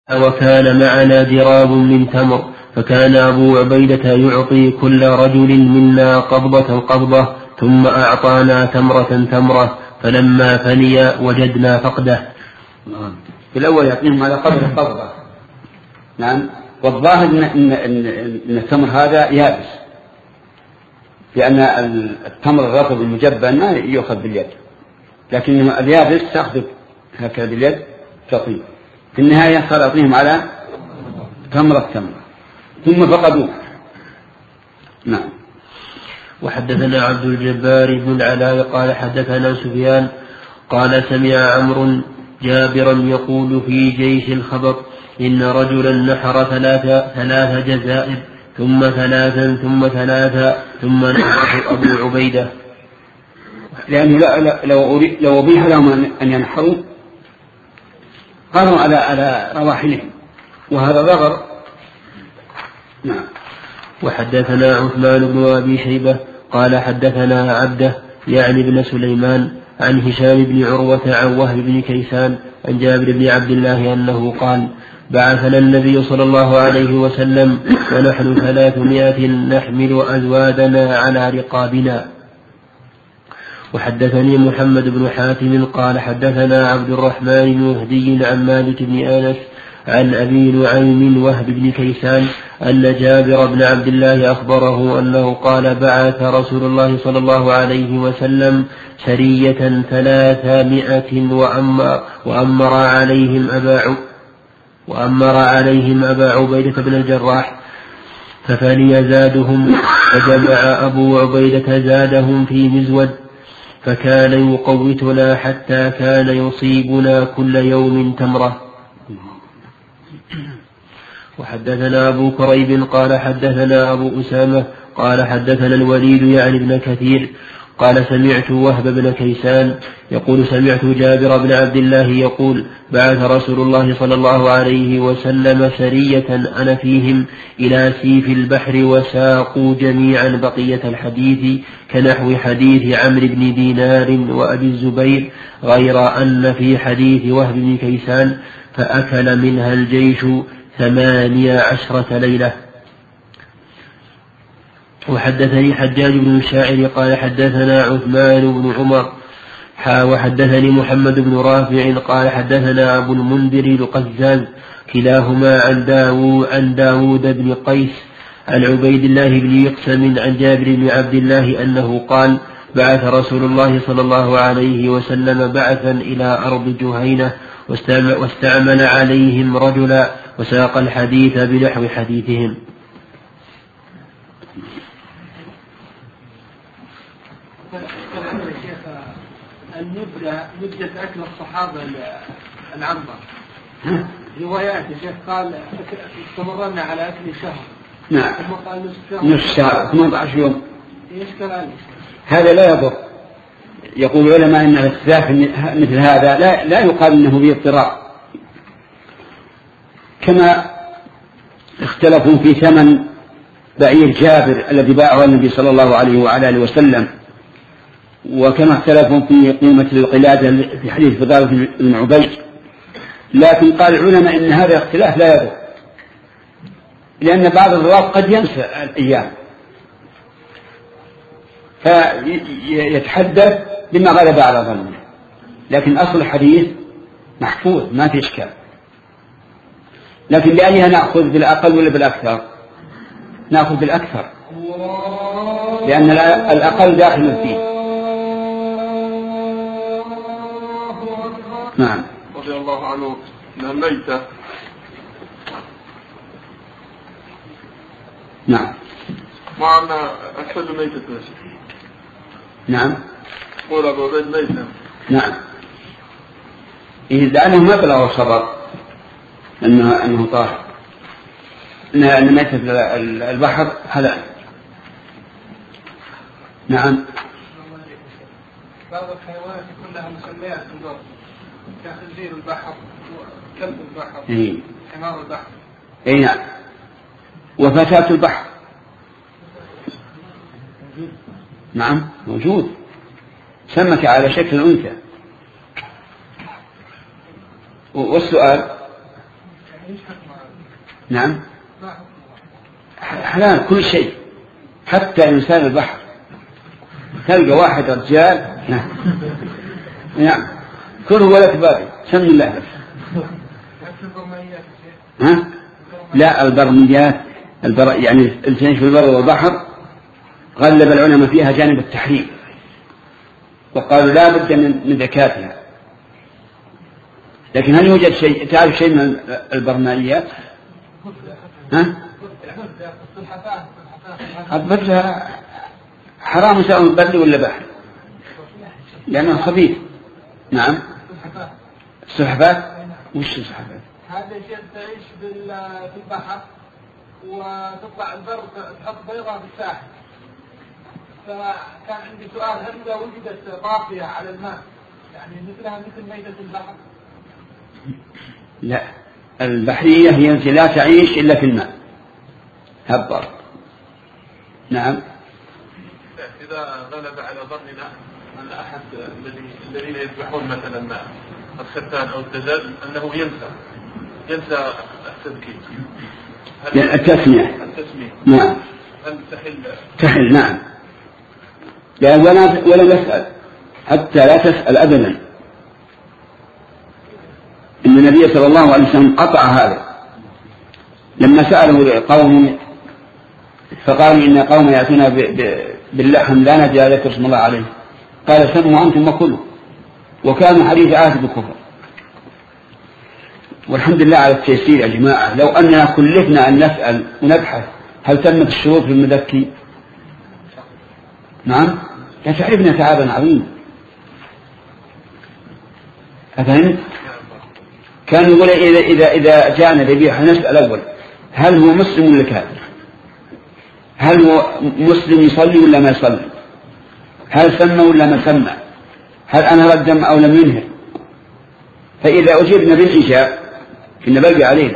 وكان معنا دراب من تمر، فكان أبو عبيدة يعطي كل رجل منا قبضة ثم أعطانا تمرة، فلما فني وجدنا فقده. في الأول يعطيهم على قدر القبضة. نعم. والظاهر إن التمر هذا يابس، لأن التمر الرطب المجبن ما يؤخذ باليد، لكن اليابس تأخذ هكذا باليد تعطيه. في النهاية صار يعطيهم على تمرة ثم فقدوه. نعم. وحدثنا عبد الجبار بن العلاء قال حدثنا سفيان قال سمع عمرو جابرا يقول في جيش الخبط إن رجلا نحر ثلاث جزائر ثم ثلاثا ثم نحر أبو عبيدة، لأنه لو أبيح لهم أن ينحروا قالوا على رواحلهم، وهذا ضغر. نعم. وحدثنا عثمان بن أبي شيبة قال حدثنا عبده يعني بن سليمان عن هشام بن عروة عن وهب بن كيسان عن جابر بن عبد الله أنه قال بعثنا النبي صلى الله عليه وسلم ونحن 300 نحمل أزوادنا على رقابنا. وحدثني محمد بن حاتم قال حدثنا عبد الرحمن بن مهدي عن مالك بن أنس عن أبي نعيم وهب بن كيسان أن جابر بن عبد الله أخبره أنه قال بعث رسول الله صلى الله عليه وسلم سرية 300 وأمر عليهم أبا عبيدة بن الجراح، ففني زادهم، فجمع أبو عبيدة زادهم في مزود، فكان يقوتنا حتى كان يصيبنا كل يوم تمرة. وحدثنا أبو كريب قال حدثنا أبو أسامة قال حدثنا الوليد يعني بن كثير قال سمعت وهب بن كيسان يقول سمعت جابر بن عبد الله يقول بعث رسول الله صلى الله عليه وسلم سرية أنا فيهم إلى سيف البحر، وساقوا جميعا بقية الحديث كنحو حديث عمرو بن دينار وأبي الزبير، غير أن في حديث وهب بن كيسان فأكل منها الجيش 18 ليلة. وحدثني حجاج بن الشاعر قال حدثنا عثمان بن عمر وحدثني محمد بن رافع قال حدثنا أبو المنذر القزاز كلاهما عن داود بن قيس عن عبيد الله بن يقسم عن جابر بن عبد الله أنه قال بعث رسول الله صلى الله عليه وسلم بعثا إلى أرض جهينة واستعمل عليهم رجلا وساق الحديث بنحو حديثهم. مدة أكل الصحابة العنبر روايات يا شيخ قال استمرنا على أكل شهر. نعم. ثم قال نصف شهر 18 يوم. ايش كلام هذا لا يضر. يقول العلماء ان الاختلاف مثل هذا لا يقال انه به اضطرار، كما اختلفوا في ثمن بعير جابر الذي باعه النبي صلى الله عليه وعلى اله وسلم، وكما اختلفوا في قيمة القلادة في حديث فضالة بن عبيد، لكن قال العلماء إن هذا الاختلاف لا يضر، لأن بعض الرواة قد ينسى الأيام فيتحدث بما غلب على ظنه، لكن أصل الحديث محفوظ ما في إشكال. لكن بأيها نأخذ بالأقل ولا بالأكثر؟ نأخذ بالأكثر، لأن الأقل داخل فيه. نعم. رضي الله عنه من الميتة. نعم. معنا أحسن ميتة نسي. نعم. قول أبو عبيد ميتة. نعم. لأنه ما بلغ الخبر أنه طاهر، أن ميتة البحر هذا. نعم. بعض الحيوانات كلها مسميات النار كخنزير البحر وكلب البحر حمار البحر. اي نعم. وفتاة البحر نعم موجود، سمك على شكل أنثى. والسؤال نعم حلال كل شيء، حتى إنسان البحر تلقى واحد رجال نعم كله ولا تبالي سم الله. ها؟ لا البرميات يعني الاثنين في البر والبحر غلب العلماء فيها جانب التحريم، وقالوا لا بد من زكاتها. لكن هل يوجد شيء تعرف شيء من البرمائيات؟ ها؟ البر حرام سواء بري ولا بحر لأنه خبيث. نعم السلحفاة. وش السلحفاة؟ هذا شيء تعيش في البحر وتطلع البر تحط بيضة في الساحل. فكان عندي سؤال، هل إذا وجدت باقية على الماء يعني مثلها مثل ميتة البحر؟ لا البحرية هي التي لا تعيش إلا في الماء هبر. نعم إذا غلب على ظننا أن أحد الذين يذبحون مثلا الختان أو الدجاج أنه ينسى التذكير التسمية. نعم هل تحل؟ نعم لا ولا نسأل حتى لا تسأل أبدا. إن النبي صلى الله عليه وسلم قطع هذا لما سأله قوم فقالوا إن قوم يأتون باللحم لا ندري ذكر اسم الله عليه، قال سموا أنتم وكلوا، وكان حديث عهد بالكفر. والحمد لله على التيسير يا جماعة. لو أننا كلفنا أن نسأل ونبحث هل تمت الشروط في المذكي، نعم لتعرفنا تعبا عظيما. أفهمت؟ كان يقول إذا جاءنا ذبيحة نسأل أول هل هو مسلم ولا كافر، هل هو مسلم يصلي ولا ما يصلي، هل سمى ولا ما سمى، هل أنهر الدم أو لم ينهر. فإذا أجبنا بالإجابة إن بقي علينا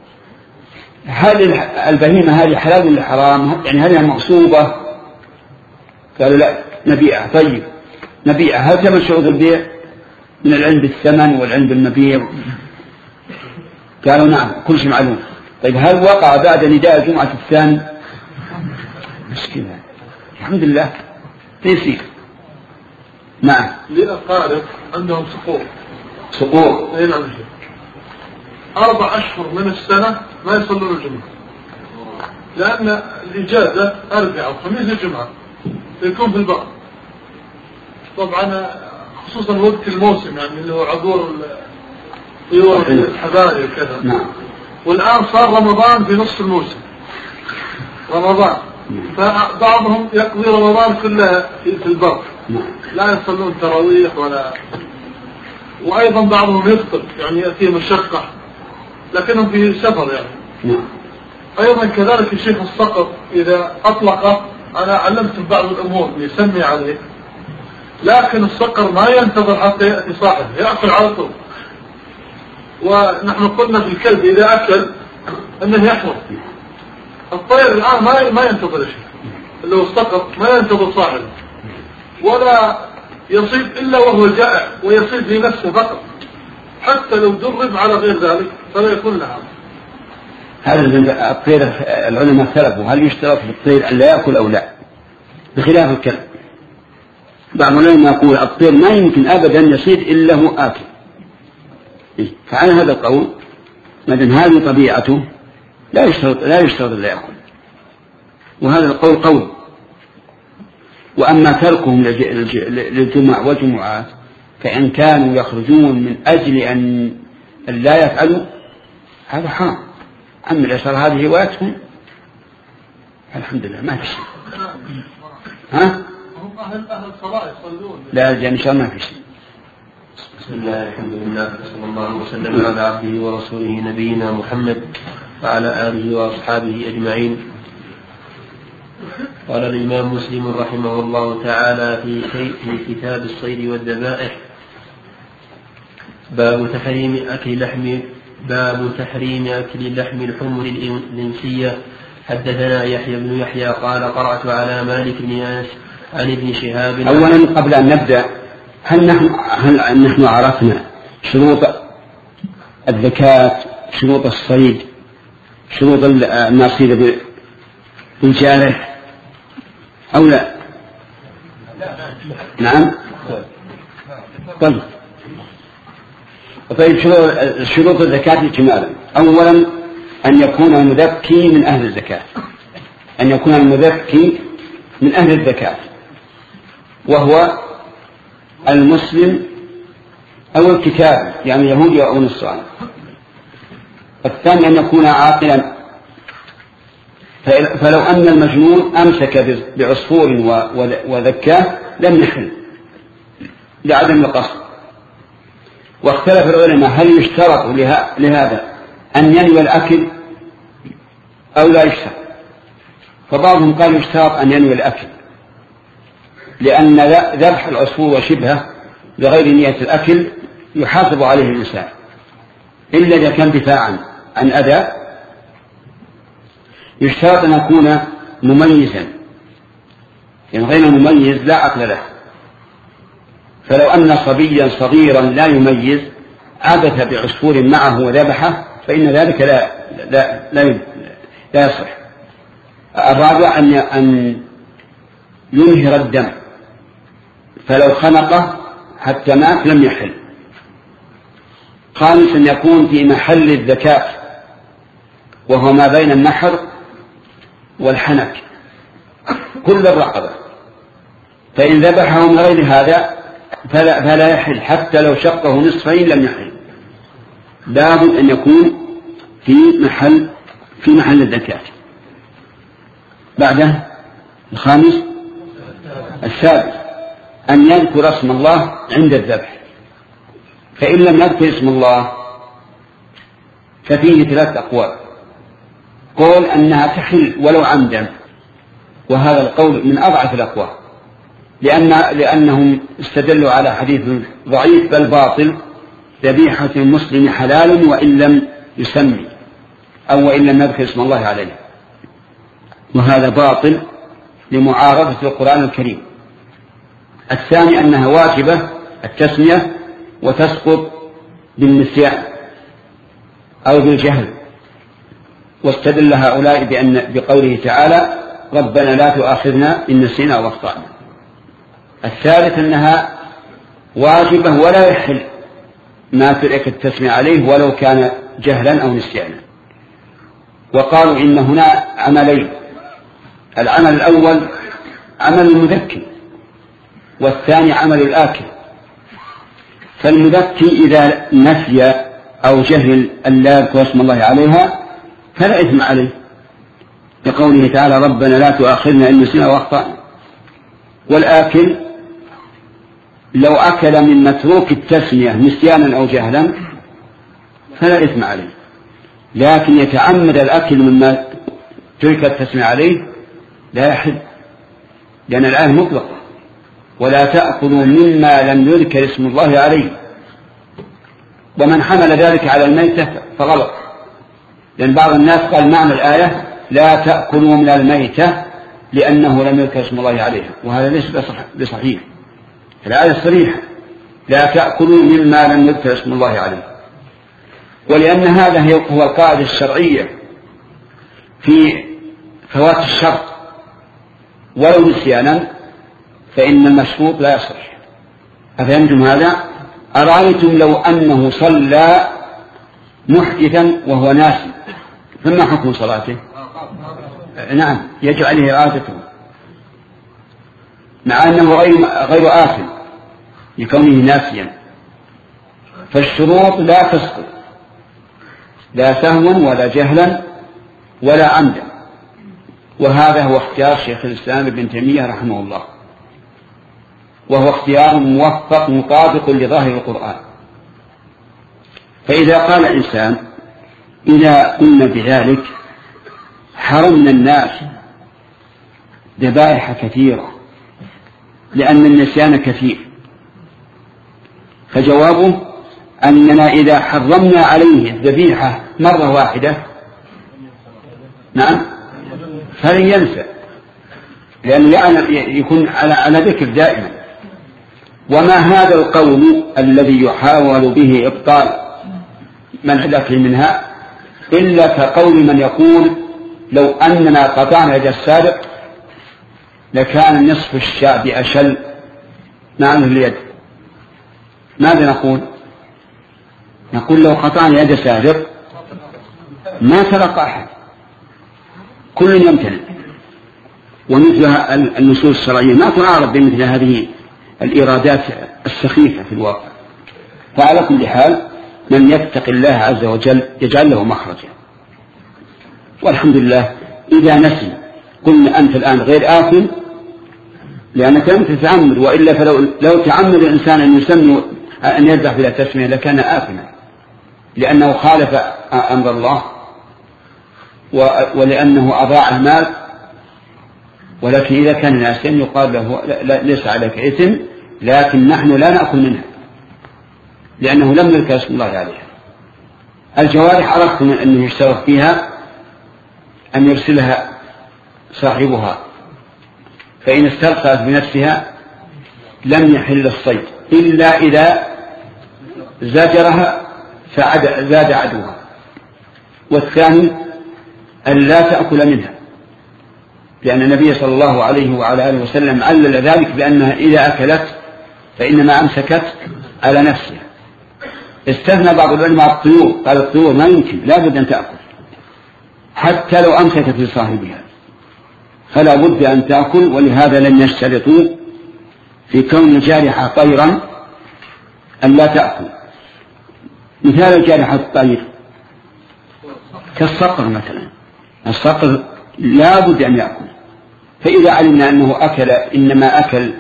هل البهيمة هذه حلال ولا حرام، يعني هل هي مغصوبة؟ قالوا لا نبيعها. طيب نبيعها، هل تم شروط البيع من العلم بالثمن والعلم بالمبيع؟ قالوا نعم كل شيء معلوم. طيب هل وقع بعد نداء الجمعة الثاني؟ مشكلة الحمد لله تيسير. نعم للأقارب عندهم سقوط. أي نعم 4 أشهر من السنة ما يصلون الجمعة، لأن الإجازة 4 وخميس الجمعة يكون في البر. طبعا خصوصا وقت الموسم يعني اللي هو عبور طيور الحبايب وكذا. نعم. والآن صار رمضان في نصف الموسم رمضان، فبعضهم يقضي رمضان كله في البر لا يصلون تراويح وأيضا بعضهم يفطر يعني يأتيه مشقة لكنهم في سفر يعني. أيضا كذلك الشيخ الصقر إذا أطلق أنا علمت بعض الأمور يسمي عليه، لكن الصقر ما ينتظر حتى يأتي صاحبه يأكل على طول. ونحن قلنا في الكلب إذا أكل أنه يحرم. الطير الآن ما ينتظر شيء، اللي هو الصقر ما ينتظر صاحبه ولا يصيد إلا وهو جائع ويصيد لنفسه فقط، حتى لو درب على غير ذلك فلا يكون له. هذا الطير العلماء اختلفوا هل يشترط في الطير أن لا يأكل أو لا، بخلاف الكلب. بعض العلماء يقول الطير ما يمكن أبدا يصيد إلا هو آكل. فعلى هذا القول مادام هذه طبيعته لا يشترط أن لا يأكل، وهذا القول قول. وأما تركهم للجمع والجمعات فإن كانوا يخرجون من أجل أن لا يفعلوا هذا حرام. أما الأشهر هذه هوايتهم الحمد لله ما في شيء. ها؟ هم أهل الصلاة يصلون. لا إن شاء الله ما في شيء. بسم الله الحمد لله صلى الله وسلم على عبده ورسوله نبينا محمد وعلى آله وأصحابه أجمعين. قال الإمام مسلم رحمه الله تعالى في كتاب الصيد والذبائح باب تحريم أكل لحم الحمر الإنسية. حدثنا يحيى بن يحيى قال قرأت على مالك بن أنس عن ابن شهاب. أولا قبل أن نبدأ هل نحن عرفنا شروط الزكاة شروط الصيد، شروط الناصير بالجارح أو لا؟ نعم. طيب شروط الزكاة اجمالا: أولا أن يكون المذكي من أهل الزكاة، أن يكون المذكي من أهل الزكاة وهو المسلم أو الكتاب، يعني يهودي أو نصراني. الثاني أن يكون عاقلا، فلو أن المجنون أمسك بعصفور وذكاه لم يحل لعدم القصد. واختلف العلماء هل يشترط لهذا أن ينوي الأكل أو لا يشترط، فبعضهم قال يشترط أن ينوي الأكل، لأن ذبح العصفور وشبهه بغير نية الأكل يحاسب عليه الإنسان إلا إذا كان دفاعا عن أذى. يشترط أن يكون مميزا، يعني غير مميز لا عقل له، فلو أن صبيا صغيرا لا يميز عبث بعصفور معه وذبحه فإن ذلك لا يصح. الرابع أن ينهر الدم، فلو خنقه حتى مات لم يحل. خامسا أن يكون في محل الذكاة وهو ما بين النحر والحنك كل الرقبة، فإن ذبحه من غير هذا فلا يحل، حتى لو شقه نصفين لم يحل، لابد أن يكون في محل الذكاة. بعده الخامس. السادس أن يذكر اسم الله عند الذبح، فإن لم يذكر اسم الله ففيه 3 أقوال: قول أنها تحل ولو عمدا، وهذا القول من أضعف الأقوال، لأنهم استدلوا على حديث ضعيف بل باطل: ذبيحة المسلم حلال وإن لم يسمي أو وإن لم يذكر اسم الله عليه، وهذا باطل لمعارضة القرآن الكريم. الثاني أنها واجبة التسمية وتسقط بالنسيان أو بالجهل، واستدل هؤلاء بقوله تعالى: ربنا لا تؤاخذنا إن نسينا أو أخطأنا. الثالث أنها واجبة ولا يحل ما ترك التسمية عليه ولو كان جهلا أو نسيانا. وقالوا إن هنا عملين: العمل الأول عمل المذكي، والثاني عمل الآكل. فالمذكي إذا نسي أو جهل أن لا يذكر اسم الله عليها فلا إثم عليه، لقوله تعالى: ربنا لا تؤاخذنا إن نسينا وأخطأنا. والآكل لو أكل من متروك التسمية نسيانا أو جهلا فلا إثم عليه، لكن يتعمد الأكل مما ترك التسمية عليه لا يحل، لأن الآية مطلقة: ولا تأكلوا مما لم يذكر اسم الله عليه. ومن حمل ذلك على الميتة فغلط، لأن بعض الناس قال معنى الآية لا تأكلوا من الميتة لأنه لم يذكر اسم الله عليها، وهذا ليس بصحيح. الآية صريحة: لا تأكلوا مما لم يذكر اسم الله عليه. ولأن هذا هو القاعدة الشرعية في فوات الشرط ولو نسيانا فإن المشروط لا يصح. أفهمتم هذا؟ أرأيتم لو أنه صلى محدثا وهو ناسي فما حكم صلاته؟ نعم، يجب عليه إعادته مع أنه غير آثم لكونه ناسيا. فالشروط لا تسقط، لا سهوا ولا جهلا ولا عمدا، وهذا هو اختيار شيخ الإسلام ابن تيمية رحمه الله، وهو اختيار موفق مطابق لظاهر القرآن. فإذا قال الإنسان: إذا قلنا بذلك حرمنا الناس ذبائح كثيرة لأن النسيان كثير، فجوابه أننا إذا حرمنا عليه الذبيحة مرة واحدة نعم فلن ينسى، لأنه يكون على ذكر دائما. وما هذا القول الذي يحاول به إبطال منع الأكل منها إلا كقول من يقول لو أننا قطعنا يد السارق لكان نصف الشعب أشل مع اليد. ماذا نقول؟ نقول لو قطعنا يد سارق ما سرق أحد، كل يمتنع. ومثل النصوص الشرعية ما تعارض بمثل هذه الإرادات السخيفة في الواقع. فعلى كل حال من يتق الله عز وجل يجعل له مخرجا. والحمد لله إذا نسي قلنا أنت الآن غير آثم لأنك لم تتعمد، وإلا فلو تعمد الإنسان أن يسمي أن يذبح بلا تسمية لكان آثما، لأنه خالف أمر الله ولأنه أضاع المال. ولكن إذا كان ناسيا يقال له ليس عليك إثم، لكن نحن لا نأكل منها لأنه لم نذكر اسم الله عليها. الجوارح عرفتم أنه يشترط فيها أن يرسلها صاحبها، فإن استرسلت بنفسها لم يحل الصيد إلا إذا زجرها فزاد عدوها. والثاني أن لا تأكل منها، لأن النبي صلى الله عليه وعلى آله وسلم علل ذلك بأنها إذا أكلت فإنما أمسكت على نفسها. استثنى بعض العلماء الطيور، قال الطيور ما يمكن، لا بد أن تأكل حتى لو أمسكت لصاحبها فلا بد أن تأكل. ولهذا لم يشترطوا في كون الجارحة طيرا أن لا تأكل. مثال الجارحة الطير كالصقر مثلا، الصقر لا بد أن يأكل. فإذا علمنا أنه أكل إنما أكل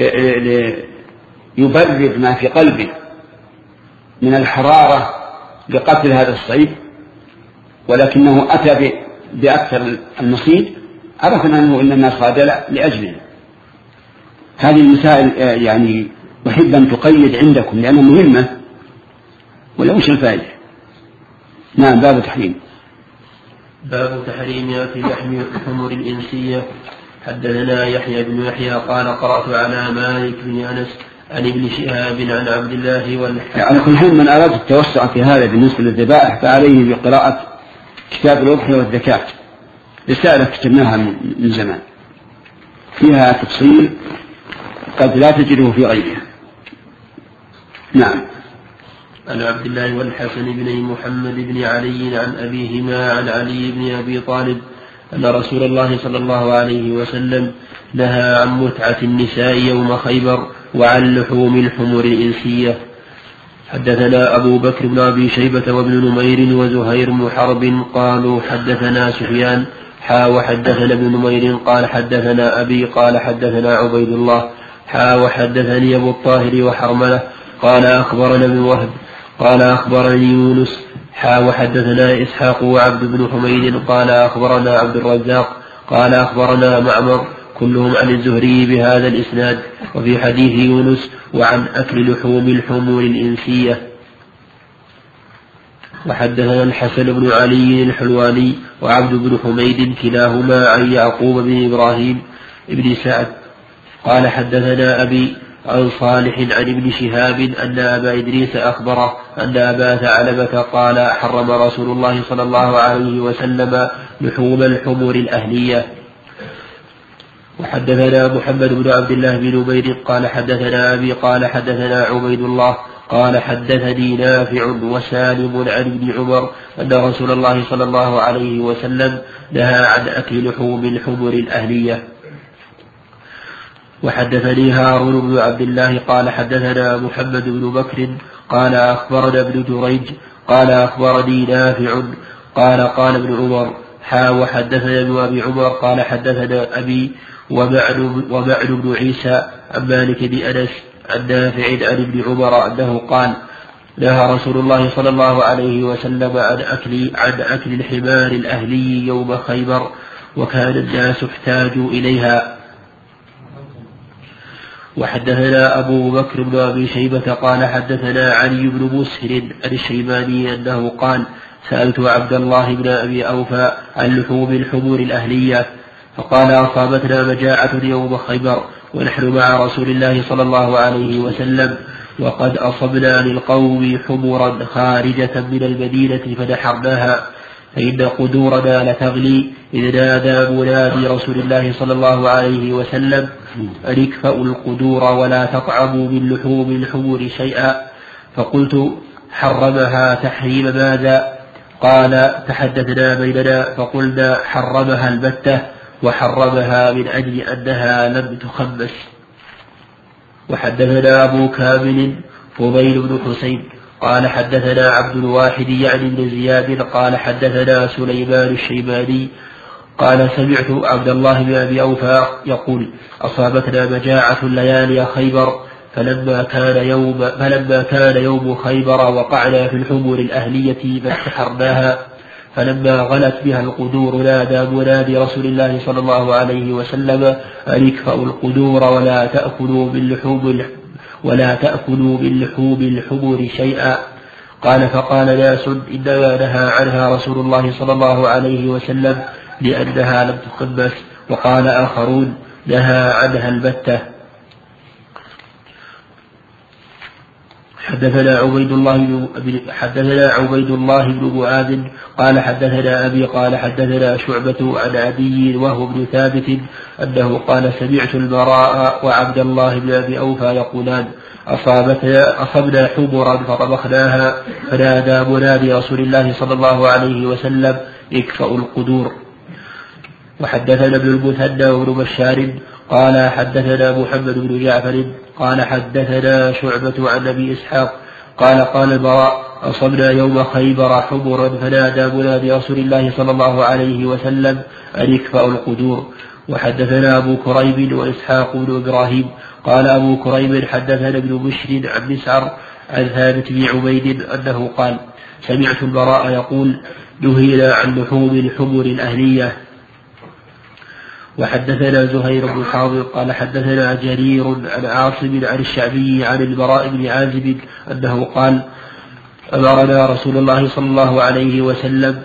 يبرد ما في قلبه من الحرارة لقتل هذا الصيد، ولكنه أتى بأكثر المصيد، عرفنا أنه إنما صاد لأجله. هذه المسائل يعني أحب أن تقيد عندكم لأنها مهمة ولا وش الفائدة. نعم. باب تحريم. باب تحريم أكل لحم الحمر الإنسية. حدثنا يحيى بن يحيى قال قرأت على مالك بن أنس عن ابن شهاب عن عبد الله على كل حال من أراد التوسع في هذا بالنسبة للذبائح فعليه بقراءة كتاب الأضحية والزكاة، رسالة كتبناها من زمان فيها تفصيل قد لا تجده في غيرها. نعم. عن عبد الله والحسن بن محمد بن علي عن أبيهما عن علي بن أبي طالب أن رسول الله صلى الله عليه وسلم نهى عن متعة النساء يوم خيبر وعن لحوم الحمر الإنسية. حدثنا أبو بكر بن أبي شيبة وابن نمير وزهير بن حرب قالوا حدثنا سفيان وحدثنا ابن نمير قال حدثنا أبي قال حدثنا عبيد الله وحدثني أبو الطاهر وحرملة قال أخبرنا ابن وهب قال أخبرني يونس وحدثنا إسحاق وعبد بن حميد قال أخبرنا عبد الرزاق قال أخبرنا معمر كلهم عن الزهري بهذا الإسناد. وفي حديث يونس وعن أكل لحوم الحمر الإنسية. وحدثنا الحسن بن علي الحلواني وعبد بن حميد كلاهما عن يعقوب بن إبراهيم بن سعد قال حدثنا أبي عن صالح عن ابن شهاب أن أبا إدريس أخبره أن أبا ثعلبة قال حرم رسول الله صلى الله عليه وسلم لحوم الحمر الأهلية. وحدثنا محمد بن عبد الله بن نمير قال حدثنا أبي قال حدثنا عبيد الله قال حدثني نافع وسالم عن ابن عمر أن رسول الله صلى الله عليه وسلم نهى عن أكل لحوم الحمر الأهلية. وحدثني هارون بن عبد الله قال حدثنا محمد بن بكر قال أخبرنا ابن جريج قال أخبرني نافع قال قال ابن عمر وحدثنا ابن أبي عمر قال حدثنا أبي ومعن بن عيسى عن مالك بن أنس عن نافع عن ابن عمر أنه قال نهى رسول الله صلى الله عليه وسلم عن أكل الحمار الأهلي يوم خيبر وكان الناس احتاجوا إليها. وحدثنا أبو بكر بن أبي شيبة قال حدثنا علي بن مسهر عن الشيباني أنه قال سألت عبد الله بن أبي أوفى عن لحوم الحمر الأهلية فقال أصابتنا مجاعة يوم خيبر ونحن مع رسول الله صلى الله عليه وسلم وقد أصبنا للقوم حمرا خارجة من المدينة فنحرناها فإن قدورنا لتغلي إذ نادى منادي رسول الله صلى الله عليه وسلم أن اكفأوا القدور ولا تطعموا من لحوم الحمر شيئا. فقلت حرمها تحريم ماذا؟ قال تحدثنا بيننا فقلنا حرمها البتة وحرمها من أجل أنها لم تخمس. وحدثنا أبو كامل فضيل بن حسين قال حدثنا عبد الواحد يعني بن زياد قال حدثنا سليمان الشيباني قال سمعت عبد الله بن أبي أوفى يقول أصابتنا مجاعة ليالي خيبر فلما كان يوم خيبر وقعنا في الحمر الأهلية فاستحرناها فلما غلت بها القدور نادى منادي رسول الله صلى الله عليه وسلم أن اكفأوا القدور ولا تأكلوا من لحوم الحمر شيئا. قال فقال ناس إنما نهى عنها رسول الله صلى الله عليه وسلم لأنها لم تخمس. وقال آخرون نهى عنها البتة. حدثنا عبيد الله بن معاذ قال حدثنا أبي قال حدثنا شعبة عن عدي وهو بن ثابت أنه قال سمعت البراء وعبد الله بن أبي أوفى يقولان أصبنا حمرا فطبخناها فنادى منادي رسول الله صلى الله عليه وسلم اكفأوا القدور. وحدثنا ابن المثنى وابن بشار قال حدثنا محمد بن جعفر قال حدثنا شعبة عن أبي إسحاق قال البراء أصبنا يوم خيبر حمرا فنادى منادي رسول الله صلى الله عليه وسلم أن اكفأوا القدور. وحدثنا أبو كريب وإسحاق بن إبراهيم قال أبو كريب حدثنا ابن بشر عن مسعر عن ثابت بن عبيد أنه قال سمعت البراء يقول نهينا عن لحوم الحمر الأهلية. وحدثنا زهير بن حاضر قال حدثنا جرير عن عاصم عن الشعبي عن البراء بن عازب أنه قال أمرنا رسول الله صلى الله عليه وسلم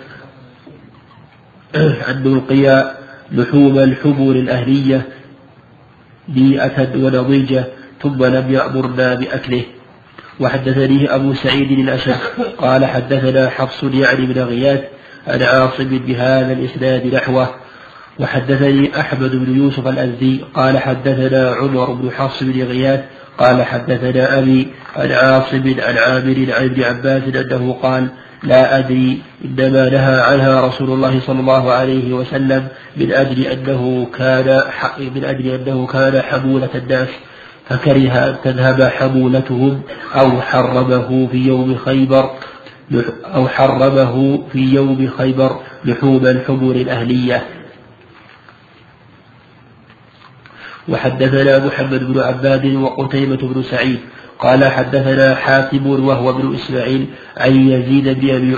أن نلقي لحوم الحمر الأهلية بيئة ونضيجة ثم لم يأمرنا بأكله. وحدثني أبو سعيد الأشد قال حدثنا حفص يعني بن غياث عن عاصم بهذا الإسناد نحوه. وحدثني أحمد بن يوسف الأزدي قال حدثنا عمر بن حفص بن غياث قال حدثنا أبي عن عاصم عن عامر عن ابن عباس أنه قال لا أدري إنما نهى عنها رسول الله صلى الله عليه وسلم من أجل أنه كان حمولة الناس فكره أن تذهب حمولتهم أو حرمه في يوم خيبر لحوم الحمر الأهلية. وحدثنا محمد بن عباد وقتيبة بن سعيد قال حدثنا حاتم وهو ابن إسماعيل عن يزيد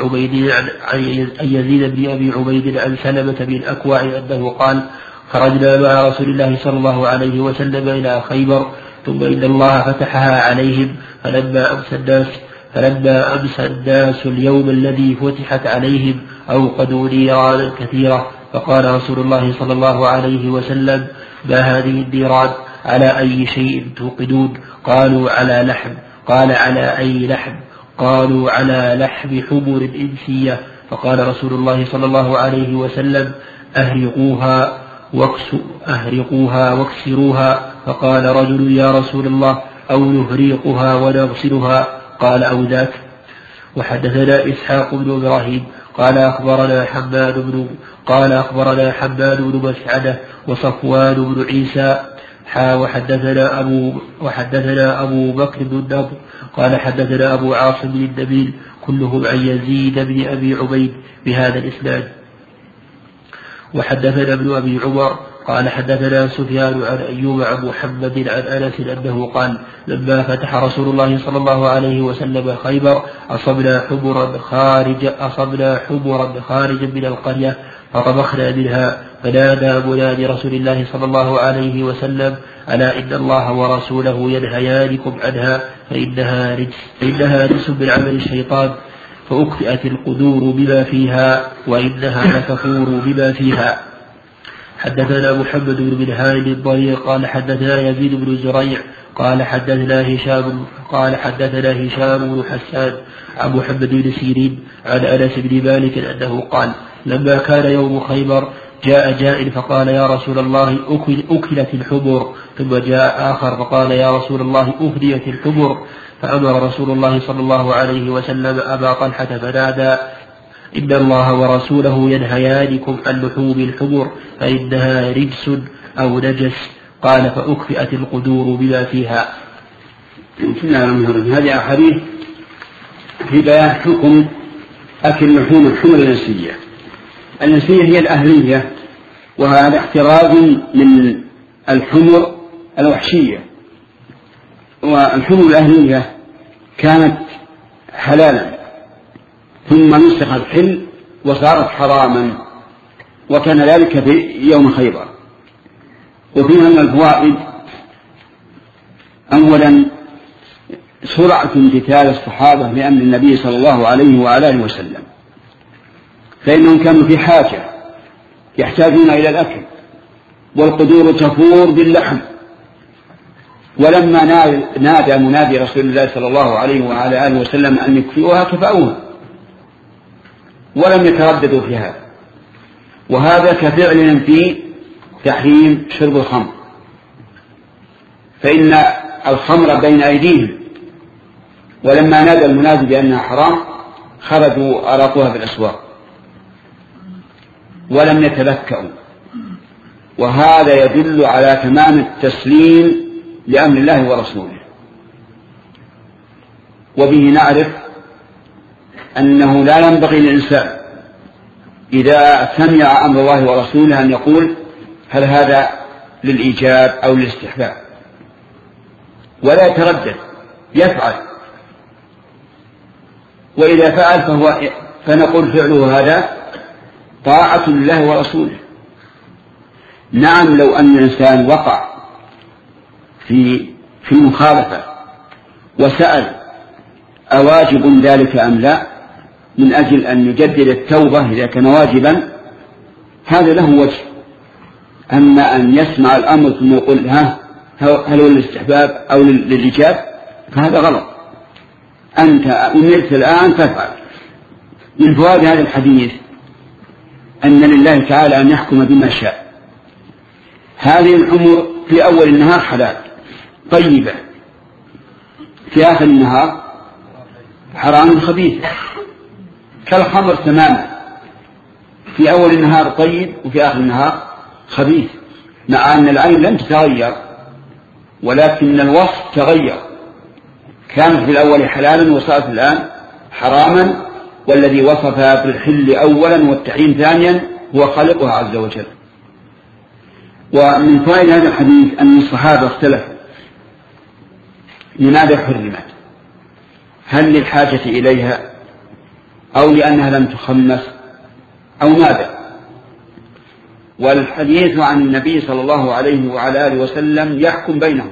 بن أبي عبيد عن سلمة بن الأكوع أنه قال خرجنا مع رسول الله صلى الله عليه وسلم إلى خيبر ثم إن الله فتحها عليهم فلما أمسى الناس اليوم الذي فتحت عليهم أوقدوا نيرانا كثيرة فقال رسول الله صلى الله عليه وسلم ما هذه النيران على أي شيء توقدون؟ قالوا على لحم. قال على أي لحم؟ قالوا على لحم حمر إنسية. فقال رسول الله صلى الله عليه وسلم أهرقوها واكسروها. فقال رجل يا رسول الله أو نهريقها ونغسلها؟ قال أو ذاك. وحدثنا إسحاق بن إبراهيم قال أخبرنا حماد بن مسعدة وصفوان بن عيسى وحدثنا أبو بكر بن النضر قال حدثنا أبو عاصم بن النبيل كلهم عن يزيد بن أبي عبيد بهذا الإسناد. وحدثنا ابن أبي عمر قال حدثنا سفيان عن أيوب عن محمد عن أنس أنه قال لما فتح رسول الله صلى الله عليه وسلم خيبر أصبنا حمرا خارجا من القرية فطبخنا منها فنادى منادي رسول الله صلى الله عليه وسلم ألا إن الله ورسوله ينهيانكم عنها فإنها رجس من عمل الشيطان فأكفئت القدور بما فيها وإنها لتفور بما فيها. حدثنا محمد بن منهال الضرير قال حدثنا يزيد بن زريع قال حدثنا هشام بن حسان عن محمد بن سيرين عن أنس بن مالك أنه قال لما كان يوم خيبر جاء جاء فقال يا رسول الله أكلت الحبر، ثم جاء آخر فقال يا رسول الله أفديت الحبر، فأمر رسول الله صلى الله عليه وسلم أبا طلحة فنادى إن الله ورسوله ينهيانكم عن لحوم الحبر فإنها رجس أو نجس. قال فأكفئت القدور بما فيها. بسم الله الرحمن الرحيم. هذه أحاديث في بيان حكم أكل لحوم الحمر النسية. النسية هي الأهلية، وهذا احتراز من الحمر الوحشية، والحمر الأهلية كانت حلالا ثم نسخ الحل وصارت حراما، وكان ذلك في يوم خيبر. وفيها من الفوائد أولا سرعة امتثال الصحابة لأمر النبي صلى الله عليه وعلى آله وسلم، فإنهم كانوا في حاجة يحتاجون إلى الأكل، والقدور تفور باللحم، ولما نادى منادي رسول الله صلى الله عليه وعلى آله وسلم أن يكفئوها كفأوها ولم يترددوا في هذا. وهذا كفعل في تحريم شرب الخمر، فإن الخمر بين أيديهم، ولما نادى المنادي بأنها حرام خرجوا أراقوها بالأسواق ولم يتلكأوا، وهذا يدل على تمام التسليم لأمر الله ورسوله. وبه نعرف أنه لا ينبغي للإنسان إذا سمع أمر الله ورسوله أن يقول هل هذا للإيجاب أو للاستحباب، ولا يتردد، يفعل، وإذا فعل فنقول فعله هذا طاعة لله ورسوله. نعم، لو أن الإنسان وقع في المخالفة وسأل أواجب ذلك أم لا من أجل أن يجدد التوبة إذا كان واجبا، هذا له وجه. أما أن يسمع الأمر ثم يقول هل هو للاستحباب أو للإيجاب فهذا غلط. أنت أمرت الآن فافعل. من فوائد هذا الحديث أن لله تعالى أن يحكم بما شاء. هذه الحمر في أول النهار حلال طيبة، في آخر النهار حرام خبيث، كالخمر تماما، في أول النهار طيب وفي آخر النهار خبيث، مع أن العين لم تتغير ولكن الوصف تغير، كانت في الأول حلالا وصارت الآن حراما، والذي وصفها بالحل أولا والتحريم ثانيا هو خالقها عز وجل. ومن فوائد هذا الحديث أن الصحابة اختلفوا لماذا حرمت، هل للحاجة إليها أو لأنها لم تخمس أو ماذا. والحديث عن النبي صلى الله عليه وعلى آله وسلم يحكم بينهم،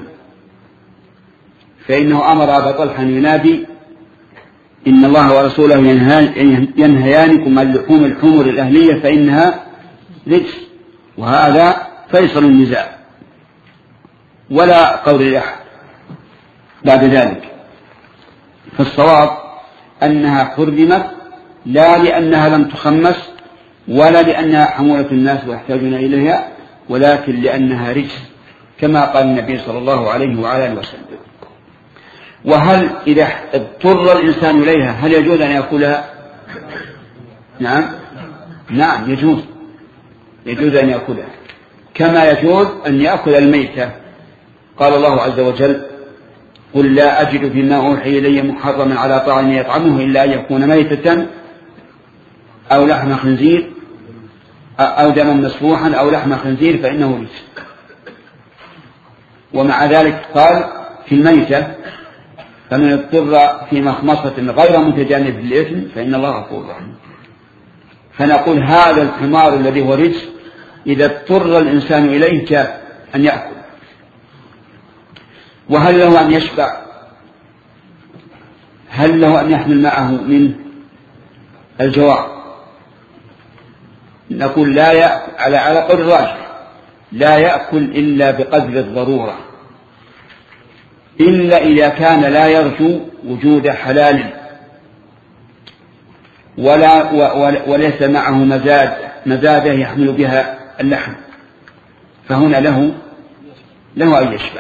فإنه أمر أبا طلحة أن ينادي إن الله ورسوله ينهيانكم عن لحوم الحمر الأهلية فإنها رجس، وهذا فيصل النزاع ولا قول لأحد بعد ذلك. فالصواب أنها حرمت لا لأنها لم تخمس ولا لأنها حمولة الناس ويحتاجون إليها، ولكن لأنها رجس كما قال النبي صلى الله عليه وعلى آله وسلم. وهل إذا اضطر الإنسان إليها هل يجوز أن يأكلها؟ نعم يجوز أن يأكلها، كما يجوز أن يأكل الميتة. قال الله عز وجل قل لا أجد فيما أوحي إلي محرما على طاعم يطعمه إلا أن يكون ميتة أو لحم خنزير أو دما مسفوحا أو لحم خنزير فإنه رجس. ومع ذلك قال في الميتة فمن اضطر في مخمصة غير متجانب للإثم فإن الله غفور رحيم. فنقول هذا الحمار الذي هو رجس إذا اضطر الإنسان إليه جاء أن يأكل. وهل له أن يشبع؟ هل له أن يحمل معه من الجواب؟ نقول لا يأكل على قول الراجح لا يأكل إلا بقدر الضرورة، إلا إذا كان لا يرجو وجود حلال وليس معه مزادة يحمل بها اللحم، فهنا له أن يشبع.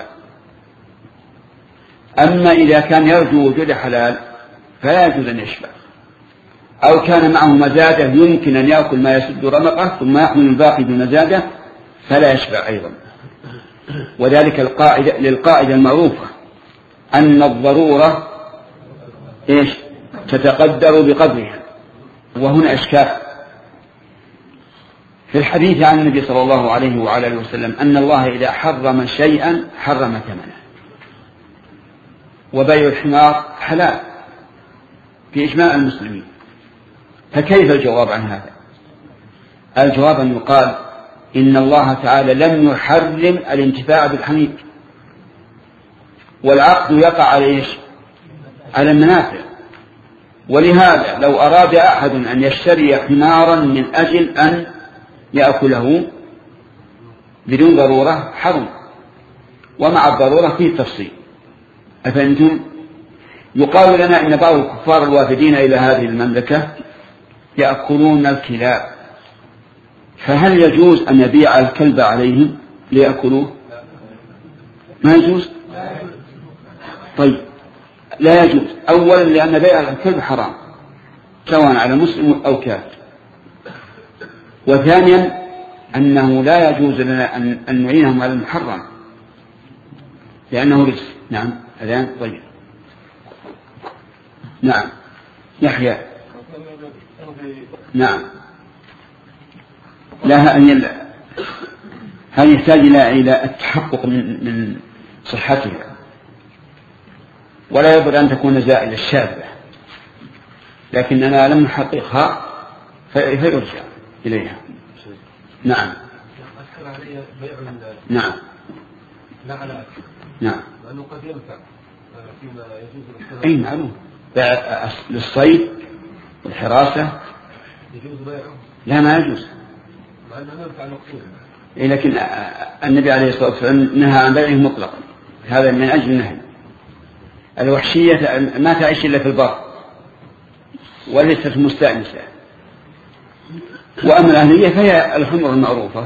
أما إذا كان يرجو وجود حلال فلا يجوز أن يشبع، أو كان معه مزادة يمكن أن يأكل ما يسد رمقه ثم يحمل الباقي بمزادة فلا يشبع أيضا. وذلك للقاعدة المعروفة أن الضرورة تتقدر بقدرها. وهنا إشكال في الحديث عن النبي صلى الله عليه وعلى آله وسلم أن الله إذا حرم شيئا حرم ثمنه، وبيع الحمار حلال في إجماع المسلمين. فكيف الجواب عن هذا؟ الجواب أن يقال إن الله تعالى لم يحرم الانتفاع بالحمير، والعقد يقع على المنافع. ولهذا لو أراد أحد أن يشتري حمارا من أجل أن يأكله بدون ضرورة حرم، ومع الضرورة فيه تفصيل. أفهمتم؟ يقال لنا إن بعض الكفار الوافدين إلى هذه المملكة يأكلون الكلاب، فهل يجوز أن يبيع الكلب عليهم ليأكلوه؟ ما يجوز. طيب لا يجوز. أولا لأن بيع الكلب حرام سواء على مسلم أو كافر، وثانيا أنه لا يجوز لنا أن نعينهم على المحرم لأنه رزق. نعم أذان. طيب نعم يحيى. نعم لا هل يحتاج إلى التحقق من صحتها، ولا يبد أن تكون زائلة الشاذة، لكننا لم نحققها فيرجع إليها. نعم نعم نعم لأنه قد ينفع فيما يجوز أي معلوم للصيد والحراسة يجوز بيعه. لا ما يجوز، مع أنه ينفع مقصود. لكن النبي عليه الصلاة والسلام نهى عن بيعه مطلقا، هذا من أجل النهي. الوحشية ما تعيش إلا في البر وليست مستأنسة. وأما الأهلية فهي الحمر المعروفة.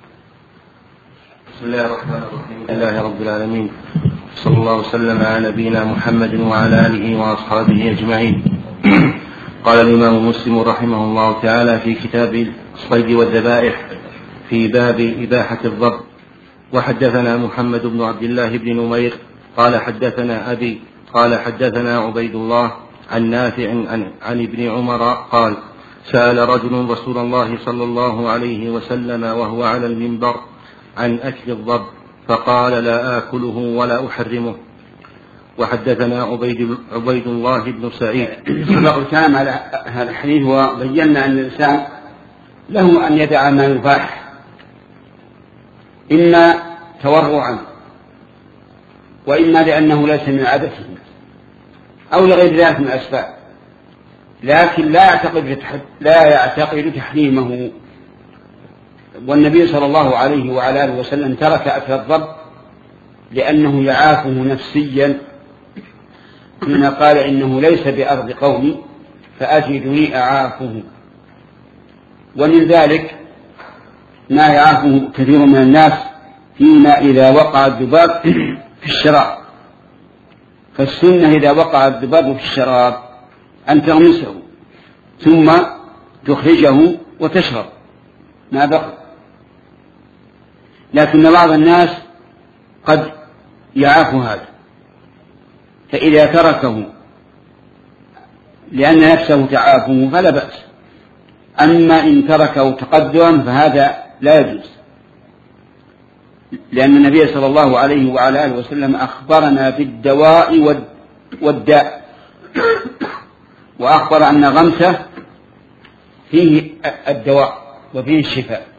بسم الله الرحمن الرحيم. الحمد لله رب العالمين، صلى الله وسلم على نبينا محمد وعلى آله وأصحابه أجمعين. قال الإمام مسلم رحمه الله تعالى في كتاب الصيد والذبائح في باب إباحة الضب: وحدثنا محمد بن عبد الله بن نمير قال حدثنا أبي قال حدثنا عبيد الله عن نافع عن ابن عمر قال: سأل رجل رسول الله صلى الله عليه وسلم وهو على المنبر عن أكل الضب فقال: لا آكله ولا أحرمه. وحدثنا عبيد الله بن سعيد. سبق الكلام على هذا الحديث وبينا أن الإنسان له أن يدع ما يباح، إما تورعا وإما لأنه ليس من عادته أو لغير ذلك من الأسباب، لكن لا يعتقد تحريمه. والنبي صلى الله عليه وعلى آله وسلم ترك أكل الضب لأنه يعافه نفسيا، حين قال: إنه ليس بأرض قومي فأجدني أعافه. ومن ذلك ما يعافه كثير من الناس فيما إذا وقع الذباب في الشراب. فالسنة إذا وقع الذباب في الشراب أن تغمسه ثم تخرجه وتشرب ما بقي. لكن بعض الناس قد يعاف هذا، فإذا تركه لأن نفسه تعافه فلا بأس. أما إن تركه تقدرا فهذا لا يجوز، لأن النبي صلى الله عليه وعلى آله وسلم أخبرنا بالدواء والداء، وأخبر أن غمسه فيه الدواء وفيه الشفاء.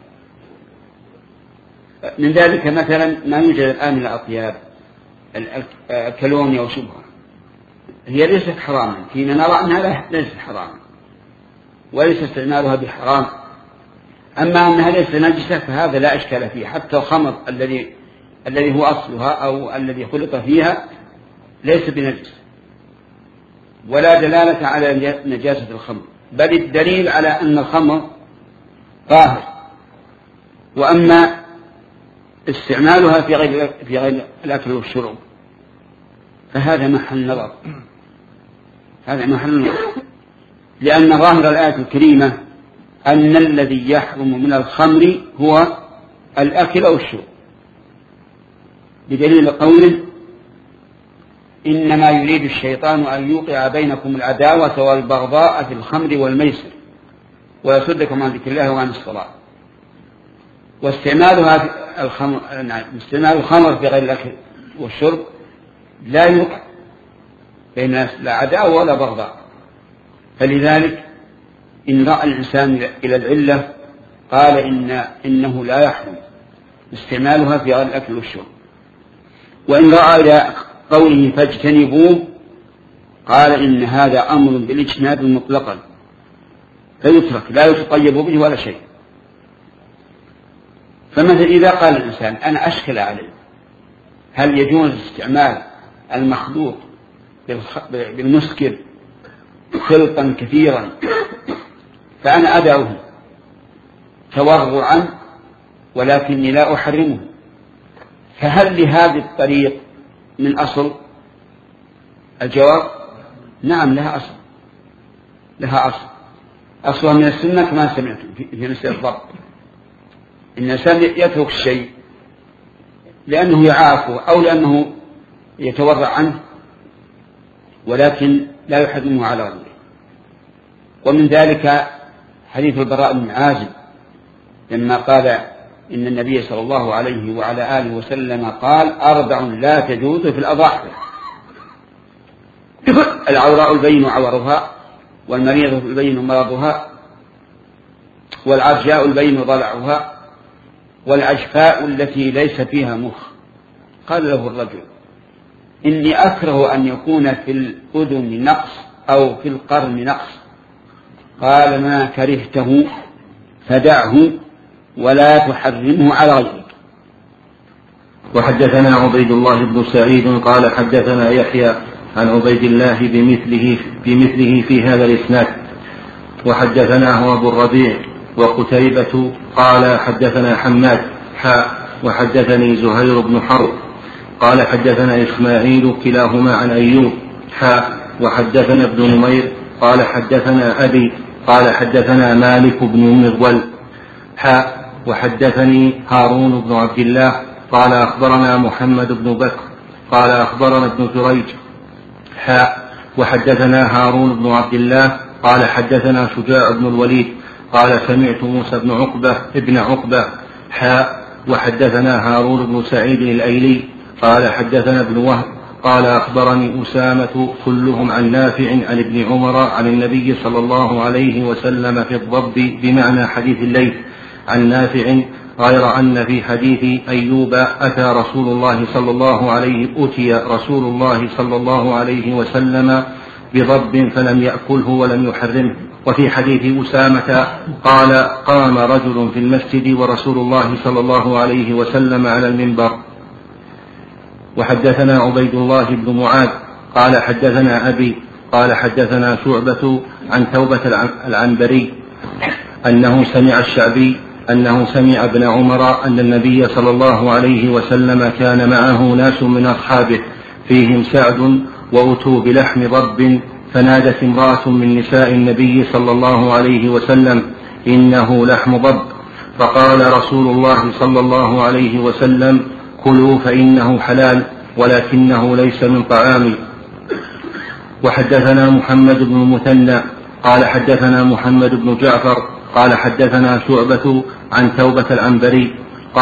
من ذلك مثلا ما يوجد الآن من الأطياب الكالونيا وشبهة، هي ليست حراما، فينا نرى أنها ليست حراما وليس استعمالها بحرام. أما أنها ليست نجسة فهذا لا إشكال فيه. حتى الخمر الذي هو أصلها أو الذي خلط فيها ليس بنجس، ولا دلالة على نجاسة الخمر، بل الدليل على أن الخمر طاهر. وأما استعمالها في غير الأكل والشرب فهذا محل نظر، هذا محل نظر، لأن ظاهر الآية الكريمة أن الذي يحرم من الخمر هو الأكل أو الشرب، بدليل قوله إنما يريد الشيطان أن يوقع بينكم العداوة والبغضاء في الخمر والميسر ويصدكم عن ذكر الله وعن الصلاة. واستعمالها استعمال الخمر في غير الأكل والشرب لا يوقع بين الناس لا عداوة ولا بغضاء، فلذلك إن رأى الإنسان إلى العلة قال إنه لا يحرم استعمالها في غير الأكل والشرب. وإن رأى إلى قوله فاجتنبوه قال إن هذا أمر بالاجتناب مطلقا فيترك لا يتطيب به ولا شيء. فمثلا إذا قال الإنسان أنا أشكل عليه هل يجوز استعمال المخلوط بالمسكر خلطا كثيرا فأنا أدعوه تورعا ولكني لا أحرمه، فهل لهذه الطريق من أصل؟ الجواب نعم لها أصل، لها أصل، أصلها من السنة كما سمعتم في مسألة الضبط. إن الإنسان يترك الشيء لأنه يعافه أو لأنه يتورع عنه ولكن لا يحرمه على غيره. ومن ذلك حديث البراء بن عازب لما قال إن النبي صلى الله عليه وعلى آله وسلم قال 4 لا تجوز في الأضاحي: العوراء البين عورها، والمريضة البين مرضها، والعرجاء البين ضلعها، والعجفاء التي ليس فيها مخ. قال له الرجل إني أكره أن يكون في الأذن نقص أو في القرن نقص. قال ما كرهته فدعه ولا تحرمه على غيرك. وحدثنا عبيد الله بن سعيد قال حدثنا يحيى عن عبيد الله بمثله في هذا الإسناد. وحدثناه أبو الربيع وقتيبة قال حدثنا حماد وحدثني زهير بن حرب قال حدثنا إسماعيل كلاهما عن أيوب وحدثنا ابن نمير قال حدثنا أبي قال حدثنا مالك بن مغول وحدثني هارون بن عبد الله قال أخبرنا محمد بن بكر قال أخبرنا ابن جريج وحدثنا هارون بن عبد الله قال حدثنا شجاع بن الوليد قال سمعت موسى بن عقبة وحدثنا هارون بن سعيد الأيلي قال حدثنا ابن وهب قال أخبرني أسامة كلهم عن نافع عن ابن عمر عن النبي صلى الله عليه وسلم في الضب بمعنى حديث الليث عن نافع، غير أن في حديث أيوب أتي رسول الله صلى الله عليه وسلم بضب فلم يأكله ولم يحرمه. وفي حديث أسامة قال قام رجل في المسجد ورسول الله صلى الله عليه وسلم على المنبر. وحدثنا عبيد الله بن معاذ قال حدثنا أبي قال حدثنا شعبة عن توبة العنبري أنه سمع الشعبي أنه سمع ابن عمر أن النبي صلى الله عليه وسلم كان معه ناس من أصحابه فيهم سعد وأتوا بلحم ضب فنادت امرأة من نساء النبي صلى الله عليه وسلم إنه لحم ضب، فقال رسول الله صلى الله عليه وسلم كلوا فإنه حلال ولكنه ليس من طعامي. وحدثنا محمد بن المثنى قال حدثنا محمد بن جعفر قال حدثنا شعبة عن توبة العنبري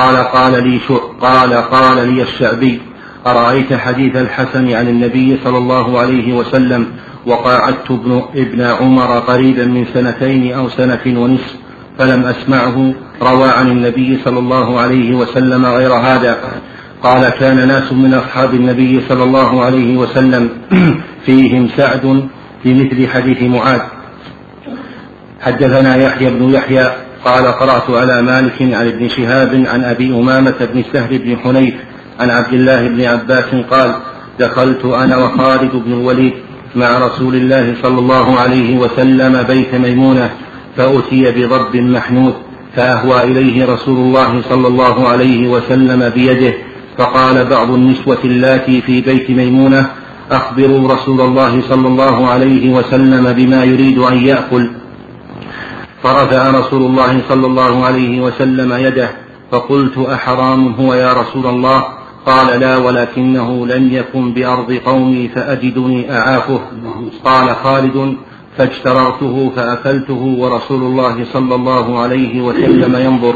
قال لي الشعبي أرأيت حديث الحسن عن النبي صلى الله عليه وسلم وقاعدت ابن عمر قريبا من 2 أو 1 ونصف فلم أسمعه روى عن النبي صلى الله عليه وسلم غير هذا. قال كان ناس من أصحاب النبي صلى الله عليه وسلم فيهم سعد في مثل حديث معاذ. حدثنا يحيى بن يحيى قال قرأت على مالك عن ابن شهاب عن أبي أمامة بن سهل بن حنيف عن عبد الله بن عباس قال دخلت أنا وخالد بن الوليد مع رسول الله صلى الله عليه وسلم بيت ميمونة فأتي بضب محنوث فأهوى إليه رسول الله صلى الله عليه وسلم بيده فقال بعض النسوة اللاتي في بيت ميمونة أخبروا رسول الله صلى الله عليه وسلم بما يريد أن يأكل. فرفع رسول الله صلى الله عليه وسلم يده فقلت أحرام هو يا رسول الله؟ قال لا ولكنه لم يكن بأرض قومي فأجدني أعافه. قال خالد فاجتررته فأكلته ورسول الله صلى الله عليه وسلم ينظر.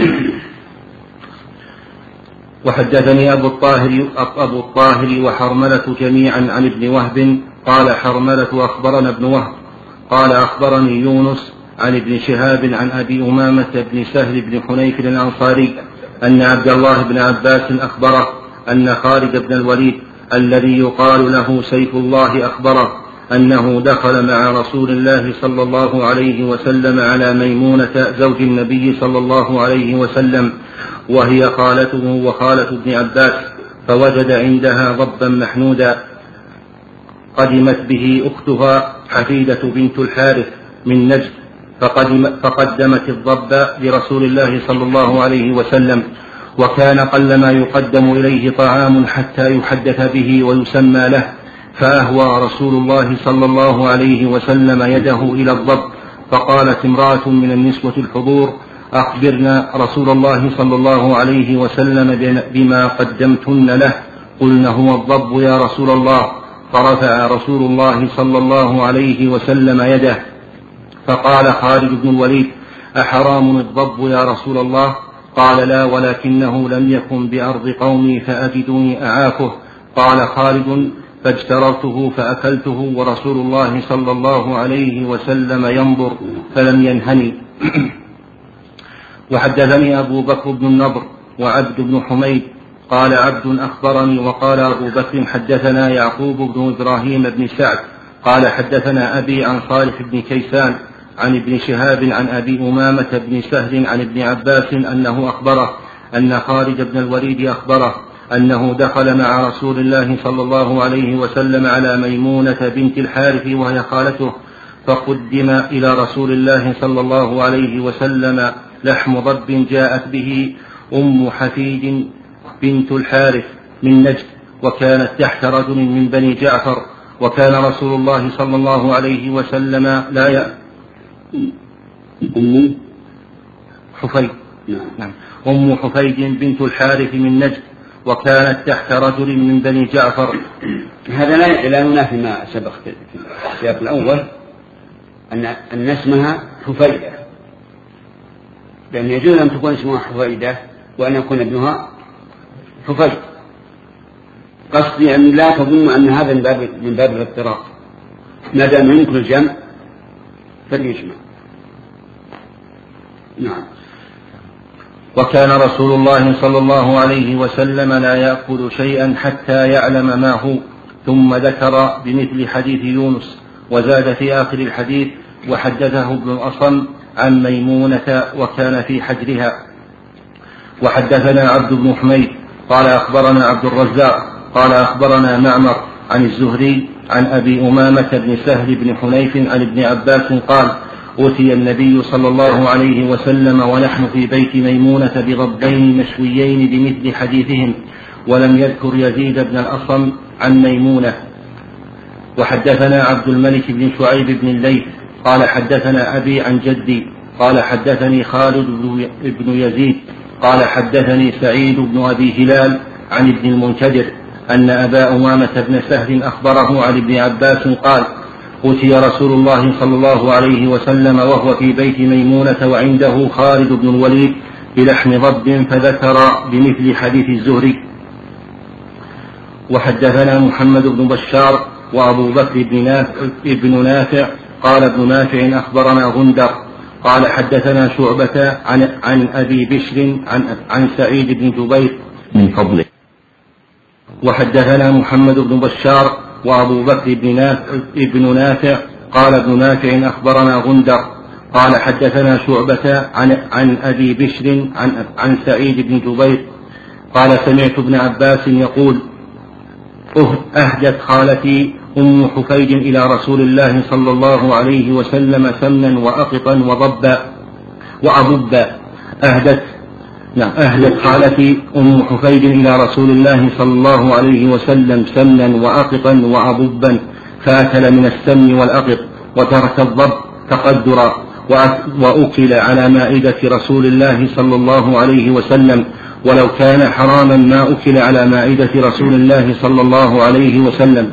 وحدثني أبو الطاهر وحرملة جميعا عن ابن وهب قال حرملة أخبرنا ابن وهب قال أخبرني يونس عن ابن شهاب عن أبي أمامة بن سهل بن حنيف الأنصاري أن عبد الله بن عباس أخبره أن خالد بن الوليد الذي يقال له سيف الله أخبره أنه دخل مع رسول الله صلى الله عليه وسلم على ميمونة زوج النبي صلى الله عليه وسلم وهي خالته وخالة ابن عباس فوجد عندها ضبا محنودا قدمت به أختها حفيدة بنت الحارث من نجد فقدمت الضب لرسول الله صلى الله عليه وسلم وكان قلما يقدم إليه طعام حتى يحدث به ويسمى له فأهوى رسول الله صلى الله عليه وسلم يده إلى الضب فقالت امرأة من النسوة الحضور أخبرنا رسول الله صلى الله عليه وسلم بما قدمتن له. قلنا هو الضب يا رسول الله. فرفع رسول الله صلى الله عليه وسلم يده فقال خالد بن الوليد أحرام الضب يا رسول الله؟ قال لا ولكنه لم يكن بأرض قومي فأجدني أعافه. قال خالد فاجتررته فأكلته ورسول الله صلى الله عليه وسلم ينظر فلم ينهني. وحدثني أبو بكر بن النضر وعبد بن حميد قال عبد أخبرني وقال أبو بكر حدثنا يعقوب بن إبراهيم بن سعد قال حدثنا أبي عن صالح بن كيسان عن ابن شهاب عن أبي أمامة بن سهل عن ابن عباس أنه أخبره أن خالد بن الوليد أخبره أنه دخل مع رسول الله صلى الله عليه وسلم على ميمونة بنت الحارث وهي خالته فقدم إلى رسول الله صلى الله عليه وسلم لحم ضب جاءت به أم حفيد بنت الحارث من نجد وكانت تحت رجل من بني جعفر وكان رسول الله صلى الله عليه وسلم لا أم حفيد نعم أم حفيد بنت الحارث من نجد وكانت تحت رجل من بني جعفر. هذا لا ينافي ما سبق في السياق الأول أن اسمها حفيدة لأن يجوز أن تكون اسمها حفيدة وأن يكون ابنها حفيد. قصدي أن لا تظن أن هذا من باب الاضطراب ما دام يمكن الجمع فليجمع. نعم. وكان رسول الله صلى الله عليه وسلم لا يأكل شيئا حتى يعلم ما هو. ثم ذكر بمثل حديث يونس وزاد في آخر الحديث وحدثه ابن الأصم عن ميمونة وكان في حجرها. وحدثنا عبد بن حميد قال أخبرنا عبد الرزاق قال أخبرنا معمر عن الزهري عن أبي أمامة بن سهل بن حنيف عن ابن عباس قال أتي النبي صلى الله عليه وسلم ونحن في بيت ميمونة بضبين مشويين بمثل حديثهم ولم يذكر يزيد بن الأصم عن ميمونة. وحدثنا عبد الملك بن شعيب بن الليث قال حدثنا أبي عن جدي قال حدثني خالد بن يزيد قال حدثني سعيد بن أبي هلال عن ابن المنكدر أن أبا أمامة بن سهل أخبره عن ابن عباس قال أتي رسول الله صلى الله عليه وسلم وهو في بيت ميمونة وعنده خالد بن الوليد بلحم ضب فذكر بمثل حديث الزهري. وحدثنا محمد بن بشار وأبو بكر بن نافع قال ابن نافع أخبرنا غندر قال حدثنا شعبة عن أبي بشر عن سعيد بن جبير من فضله. وحدثنا محمد بن بشار وأبو بكر بن نافع قال ابن نافع أخبرنا غندر قال حدثنا شعبة عن أبي بشر عن سعيد بن جبير قال سمعت ابن عباس يقول أهدت خالتي أم حفيد إلى رسول الله صلى الله عليه وسلم سمنا وأقطا وأضبا. أهدت خالتي أم حفيد إلى رسول الله صلى الله عليه وسلم سمنا وأقطا وأضبا، فأكل من السمن والأقط وترك الضب تقدرا، وأكل على مائدة رسول الله صلى الله عليه وسلم، ولو كان حراما ما أكل على مائدة رسول الله صلى الله عليه وسلم.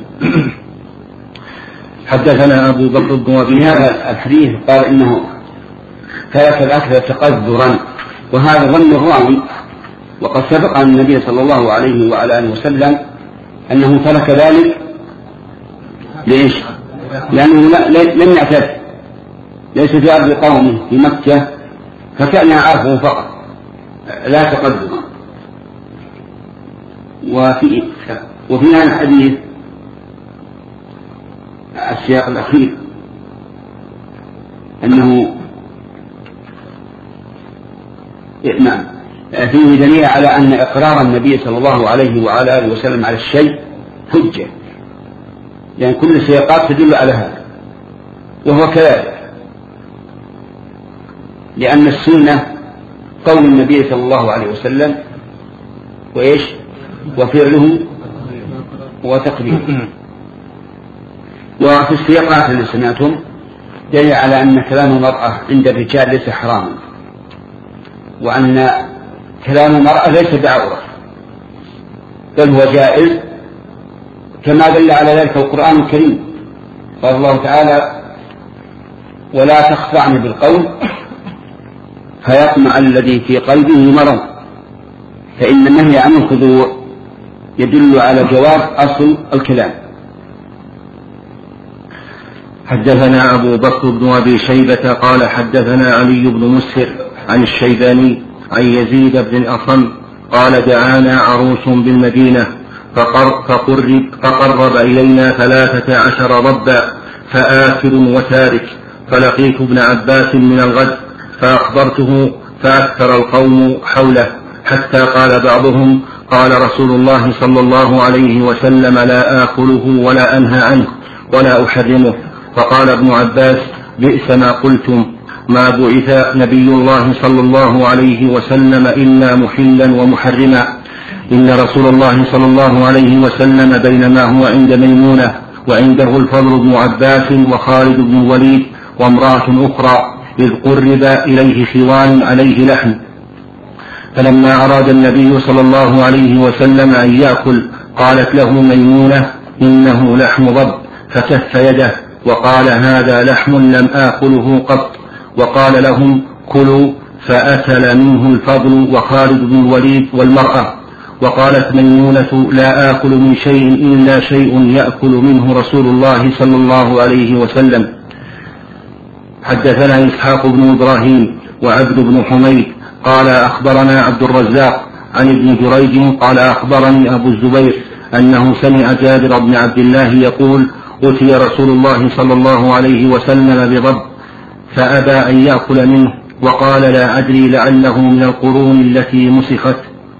حدثنا أبو بكر بن أبي هذا الحديث قال إنه ترك الأكل تقدرا، وهذا ظن الراوي، وقد سبق عن النبي صلى الله عليه وعلى آله وسلم أنه ترك ذلك ليش؟ لأنه لم يعتد، ليس في أرض قومه في مكة، فكان عارفه فقط لا تقدم. وفي هذا الحديث السياق الأخير أنه فيه دليل على أن إقرار النبي صلى الله عليه وعلى آله وسلم على الشيء حجة، لأن كل السياقات تدل على هذا، وهو كذلك، لأن السنة قول النبي صلى الله عليه وسلم وإيش وفعله وتقريره. وفي السياقات اللي سمعتم دليل على أن كلام المرأة عند الرجال ليس حراما، وأن كلام المرأة ليس بعورة، بل هو جائز، كما دل على ذلك القرآن الكريم. قال الله تعالى: ولا تخضعن بالقول فيطمع الذي في قلبه مرض، فإن النهي عن الخضوع يدل على جواز أصل الكلام. حدثنا أبو بكر بن أبي شيبة قال حدثنا علي بن مسهر عن الشيباني عن يزيد بن الأصم قال: دعانا عروس بالمدينة فقرب إلينا 13 ربا فآكل وتارك، فلقيت ابن عباس من الغد فأخبرته فأكثر القوم حوله، حتى قال بعضهم: قال رسول الله صلى الله عليه وسلم: لا آكله ولا أنهى عنه ولا أحرمه. فقال ابن عباس: بئس ما قلتم، ما بعث نبي الله صلى الله عليه وسلم إلا محلا ومحرما. إن رسول الله صلى الله عليه وسلم بينما هو عند ميمونة وعنده الفضل بن عباس وخالد بن الوليد وامرأة أخرى، إذ قرب إليه خوان عليه لحم، فلما أراد النبي صلى الله عليه وسلم أن يأكل قالت له ميمونة: إنه لحم ضب، فكف يده وقال: هذا لحم لم آكله قط. وقال لهم: كلوا، فأكل منه الفضل وخالد بن الوليد والمرأة. وقالت ميمونة: لا آكل من شيء إلا شيء يأكل منه رسول الله صلى الله عليه وسلم. حدثنا إسحاق بن إبراهيم وعبد بن حميد قال أخبرنا عبد الرزاق عن ابن جريج قال أخبرني أبو الزبير أنه سمع جابر بن عبد الله يقول: أتي رسول الله صلى الله عليه وسلم بضب فأبى أن يأكل منه، وقال: لا أدري لعله من القرون التي مسخت.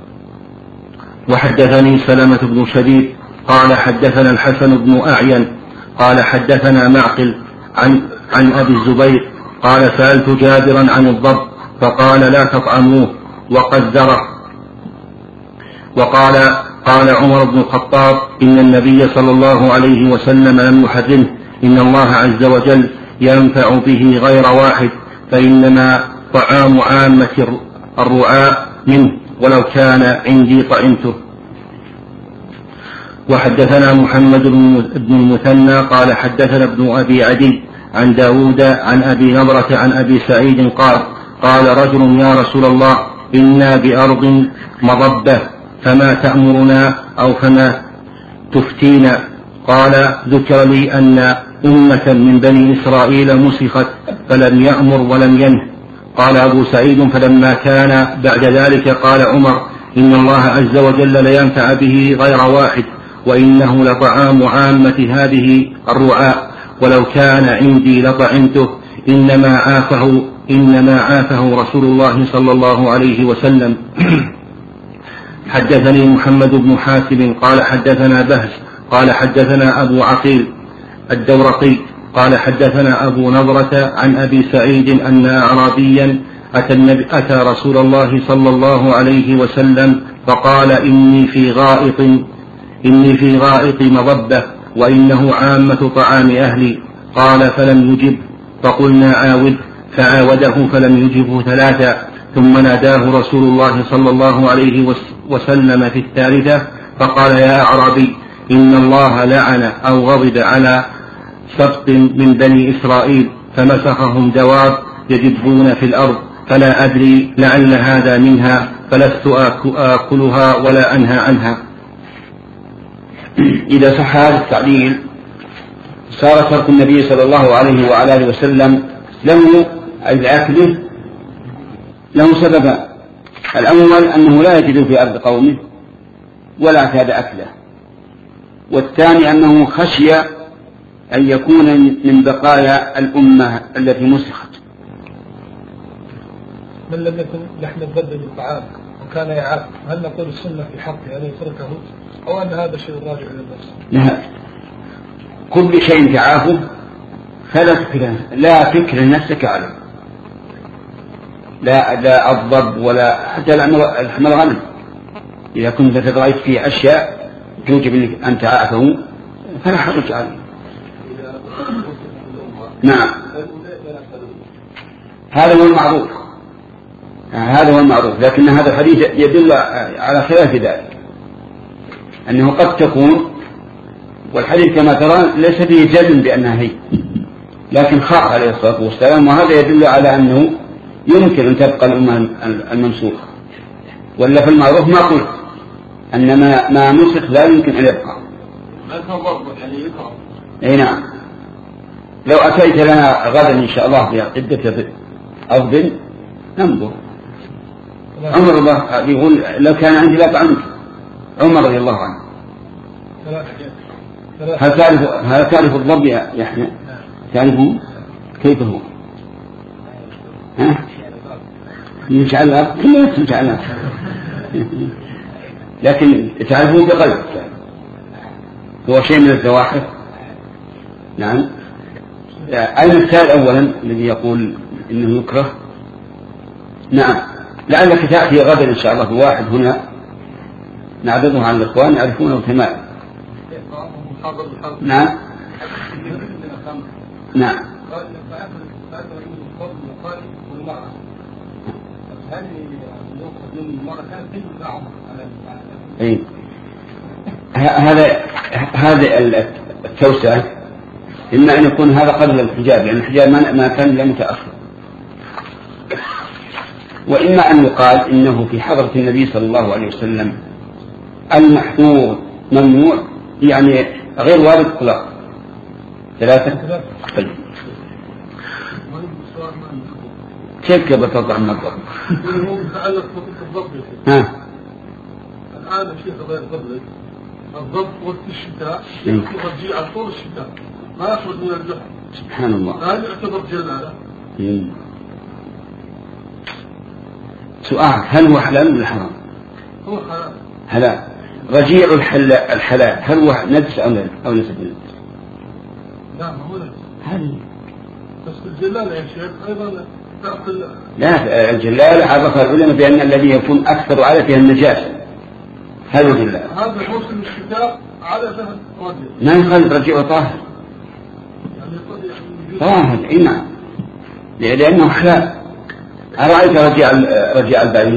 وحدثني سلمة بن شديد قال حدثنا الحسن بن أعين قال حدثنا معقل عن أبي الزبير قال: سألت جابرا عن الضب فقال: لا تطعموه وقدره. قال عمر بن الخطاب: إن النبي صلى الله عليه وسلم لم يحرمه، إن الله عز وجل ينفع به غير واحد، فإنما طعام عامة الرعاء منه، ولو كان عندي طعمته. وحدثنا محمد بن المثنى قال حدثنا ابن أبي عدي عن داود عن أبي نضرة عن أبي سعيد قال رجل: يا رسول الله، إنا بأرض مضبة، فما تأمرنا أو فما تفتينا؟ قال: ذكر لي أن أمة من بني إسرائيل مسخت فلم يأمر ولم ينه. قال أبو سعيد: فلما كان بعد ذلك قال عمر: إن الله عز وجل لينفع به غير واحد، وإنه لطعام عامة هذه الرعاء، ولو كان عندي لطعمته، إنما عافه رسول الله صلى الله عليه وسلم. حدثني محمد بن حاتم قال حدثنا بهز قال حدثنا أبو عقيل الدورقي قال حدثنا أبو نضرة عن أبي سعيد أن أعرابيا أتى رسول الله صلى الله عليه وسلم فقال إني في غائط مضبة وإنه عامة طعام أهلي. قال فلم يجب، فقلنا عاود، فعاوده فلم يجبه ثلاثا، ثم ناداه رسول الله صلى الله عليه وسلم في الثالثة فقال يا أعرابي إن الله لعن أو غضب على سبط من بني إسرائيل فمسخهم دواب يدبون في الأرض، فلا أدري لعل هذا منها، فلست آكلها ولا أنهى عنها. إذا صح هذا التعليل صار ترك النبي صلى الله عليه وعلى آله وسلم له أي أكله له سببا: الأول أنه لا يجد في أرض قومه ولا اعتاد أكله، والثاني أنه خشي أن يكون من بقايا الأمة التي مسخت. من لم يكن لحم البدن بالطعام وكان يعاف، هل نقول السنة في حقه أن يتركه أو أن هذا شيء راجع إلى النفس؟ لا، كل شيء تعافه لا فكر نفسك عليه، لا الضب ولا حتى لحم الغنم إذا كنت تتضايق في أشياء توجب أن تعافه فلا حرج عليه. نعم، هذا هو المعروف، لكن هذا الحديث يدل على خلاف ذلك، أنه قد تكون، والحديث كما ترى ليس فيه جزم بأنها هي، لكن خاف عليه الصلاة والسلام، وهذا يدل على أنه يمكن أن تبقى الأمة المنسوخة، ولا في المعروف ما قلت أن ما نسخ لا يمكن أن يبقى. أي نعم، لو أتيت لنا غدا إن شاء الله في عدة أرض ننظر. عمر الله يقول لو كان عندي لطعمت، عمر رضي الله عنه. هل تعرف الضب يا يحيى؟ تعرفه كيف هو؟ يمشي على الأرض، كله يمشي على الأرض، لكن تعرفه بقلب، هو شيء من الزواحف. نعم. أين السائل أولا الذي يقول إنه يكره؟ نعم، لعلك تأتي غدا إن شاء الله بواحد هنا نعرضه على الإخوان يعرفونه تماما. نعم نعم. أي هذا التوسعة إما أن يكون هذا قبل الحجاب، لأن الحجاب ما كان إلا متأخر، وإما أن يقال إنه في حضرة النبي صلى الله عليه وسلم المحظور ممنوع، يعني غير وارد إطلاقا. ثلاثة. طيب كيف بتوضع من الضبط؟ ها الآن الشيخ غير قبلك الضبط وقت الشتاء يرجع طول الشتاء ما يخرج من الجحر. سبحان الله. هذا يعتبر جلالة. سؤال: هل هو حلال ولا حرام؟ هو حلال. حلال. رجيع الحلال هل هو نجس أو ليس بنجس؟ نعم هو نجس. هل بس الجلالة يا شيخ أيضا تأكل. لا، الجلالة عرفها العلماء بأن الذي يكون أكثر عادته النجاسة. هل الجلالة هذا موسم الشتاء عادة وجه. ما يخالف رجيع طاهر. طاهر اي نعم، لأنه حلال. أرأيت رجيع البعيد؟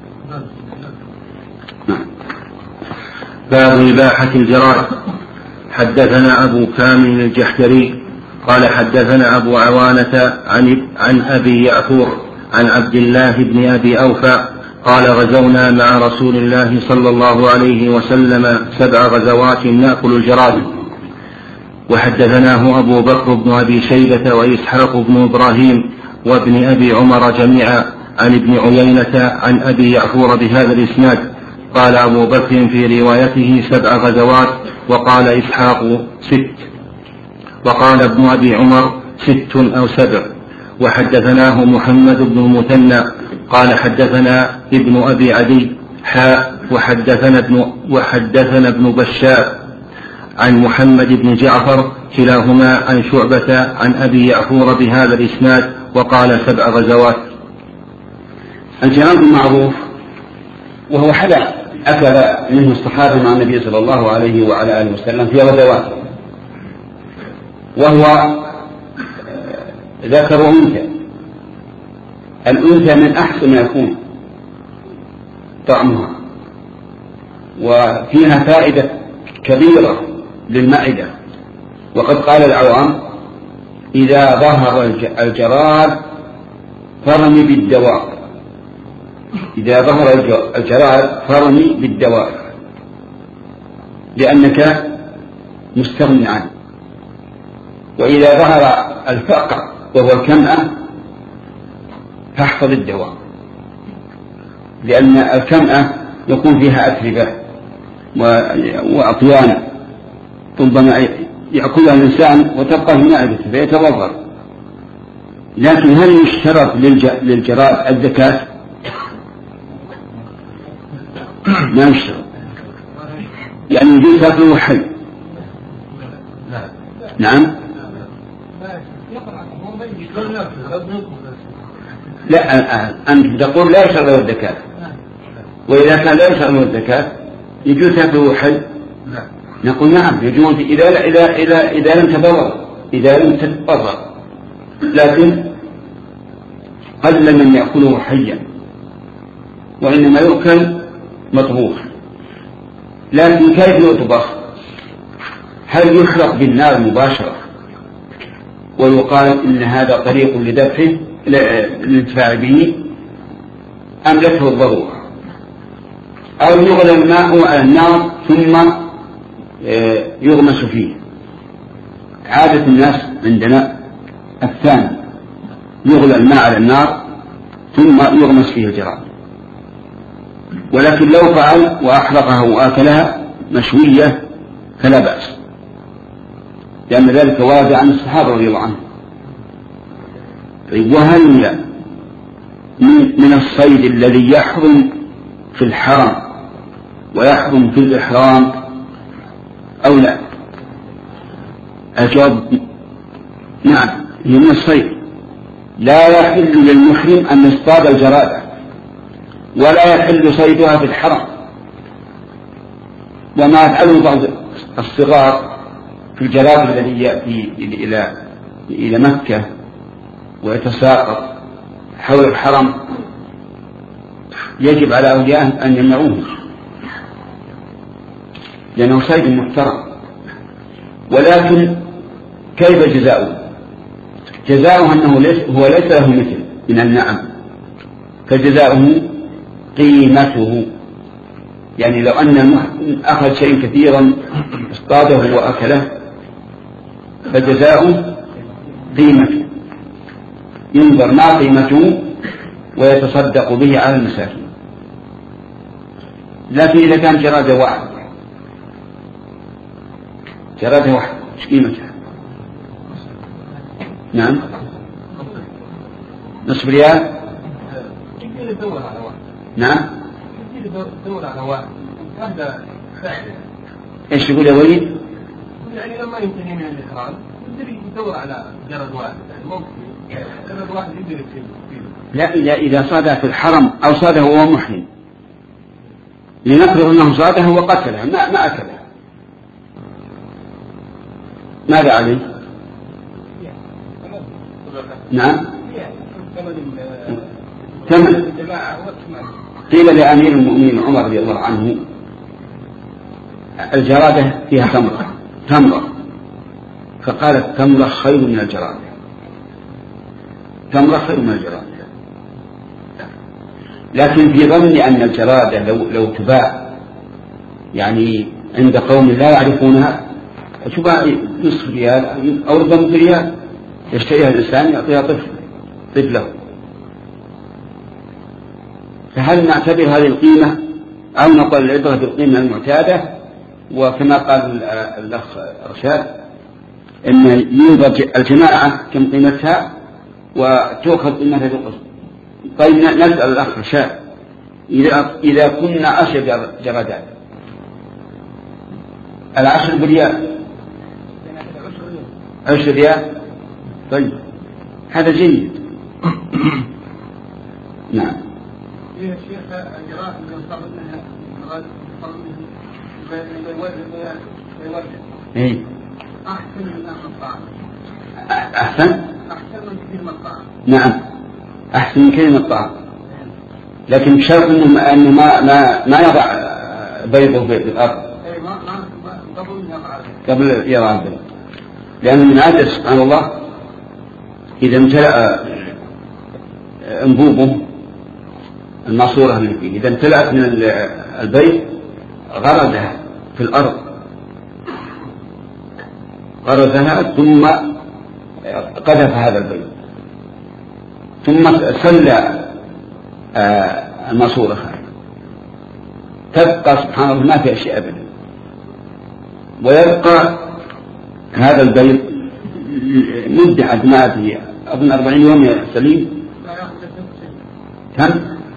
نعم. باب إباحة الجراد. حدثنا أبو كامل الجحدري قال حدثنا أبو عوانة عن أبي يعفور عن عبد الله بن أبي أوفى قال غزونا مع رسول الله صلى الله عليه وسلم 7 غزوات نأكل الجراد. وحدثناه أبو بكر بن أبي شيبة وإسحاق بن إبراهيم وابن أبي عمر جميعا عن ابن عيينة عن أبي يعفور بهذا الإسناد. قال أبو بكر في روايته 7 غزوات، وقال إسحاق 6، وقال ابن أبي عمر 6 أو 7. وحدثناه محمد بن المثنى قال حدثنا ابن أبي عدي وحدثنا ابن بشار عن محمد بن جعفر كلاهما عن شعبة عن أبي يعفور بهذا الإسناد وقال 7 غزوات. الجراد معروف وهو حدث أكل منه الصحابة مع النبي صلى الله عليه وعلى آله وسلم في غزوات، وهو ذكر أنثى. الأنثى من أحسن ما يكون طعمها، وفيها فائدة كبيرة للمعدة. وقد قال العوام: إذا ظهر الجراد فرمي بالدواء، إذا ظهر الجراد فرمي بالدواء، لأنك مستغني عنه. وإذا ظهر الفقر وهو الكمأة فاحفظ الدواء، لأن الكمأة يكون فيها أتربة وأطيان ربما يأكلها الإنسان وتبقى في معدته فيتضرر. لكن هل يشترط للجراد الزكاة؟ ما يشترط، يعني يجوز تأكله حي. نعم. لا، أنت تقول لا يشترط له الزكاة، وإذا كان لا يشترط له الزكاة يجوز تأكله حي. نقول نعم يجوز إذا لم تتضرر، لكن قل من يأكله حيا، وإنما يؤكل مطبوخ. لكن كيف يطبخ؟ هل يحرق بالنار مباشرة ويقال إن هذا طريق لذبحه للانتفاع به، أم لته الضرورة، أو يغلى الماء على النار ثم يغمس فيه؟ عادة الناس عندنا الثاني، يغلى الماء على النار ثم يغمس فيه الجراد. ولكن لو فعل وأحرقها وآكلها مشوية فلا بأس، لأن ذلك ورد عن الصحابة رضي الله عنهم. وهل من الصيد الذي يحرم في الحرم ويحرم في الإحرام أو لا؟ الجواب نعم، هي من الصيد. لا يحل للمحرم أن يصطاد الجرادة، ولا يحل صيدها في الحرم. وما يفعله بعض الصغار في الجراد الذي يأتي إلى مكة ويتساقط حول الحرم يجب على أوليائه أن يمنعوه، لأنه صيد محترم. ولكن كيف جزاؤه؟ جزاؤه أنه هو ليس له مثل من النعم، فجزاؤه قيمته. يعني لو أن أخذ شيء كثيرا اصطاده وأكله فجزاؤه قيمته، ينظر ما قيمته ويتصدق به على المساكين. لكن إذا كان جرادة واحد ايش قيمتها؟ نعم، نصف ريال. نعم، ايش يقول يا وليد؟ يعني لما ينتهي من الإحرام يدور على جرد واحد، يعني ممكن جرد واحد يقدر يصير. لا، إذا صادها في الحرم أو صادها وهو محرم، لنفرض أنه صادها وقتلها ما أكلها، ماذا عليه؟ نعم، ثمن. قيل لأمير المؤمنين عمر رضي الله عنه: الجرادة فيها تمرة، فقال: التمرة خير من الجرادة، تمرة خير من الجرادة. لكن في ظن أن الجرادة لو تباع يعني عند قوم لا يعرفونها تباع نصف ريال أو ربما بريال، يشتريها الإنسان يعطيها طفله. فهل نعتبر هذه القيمة أو نقول العبرة بالقيمة المعتادة؟ وكما قال الأخ رشاد إن ينظر الجماعة كم قيمتها وتأخذ قيمتها بالقسط. طيب نسأل الأخ رشاد: إذا كنا 10 جرادات العشر بريال، 10 ريال. طيب هذا جيد. نعم. يا شيخ الجراح اللي يصاب منها إيه؟ أحسن من الطعام. أحسن من كثير من الطعام. نعم، أحسن من كثير من الطعام، لكن بشرط أنه ما يضع بيضه في الأرض قبل يضع البيض، لأن من عادة سبحان الله إذا امتلأ أنبوبه الماسورة اللي فيه إذا امتلأت من البيض غرزها في الأرض، غرزها ثم قذف هذا البيض، ثم سلى الماسورة تبقى سبحان الله ما في أشياء أبدا، ويبقى هذا البيض مدة عد ما فيه أظن 40 يوم يا سليم. كم؟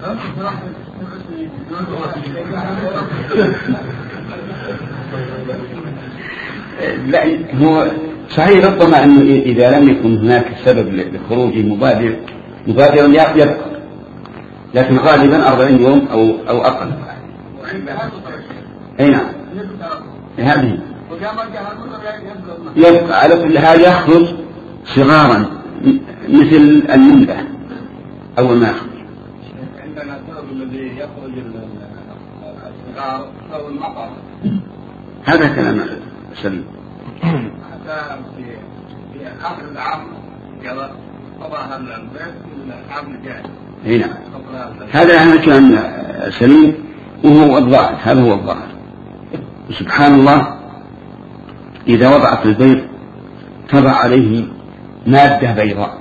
لا هو صحيح ربما أنه إذا لم يكن هناك سبب لخروجه مبادرا يبقى، لكن غالبا 40 يوم أو أقل. أي نعم هذه يبقى على كل حال يخرج صغارا مثل المنبه أول ما يخرج. عندنا السبب الذي يخرج الصغار أو المطر. هذا كلام سليم. حتى في آخر العام قضاها البيت من العام الجاي. اي نعم هذا كلام سليم وهو الظاهر، هذا هو الظاهر. سبحان الله إذا وضعت البيض تضع عليه مادة بيضاء،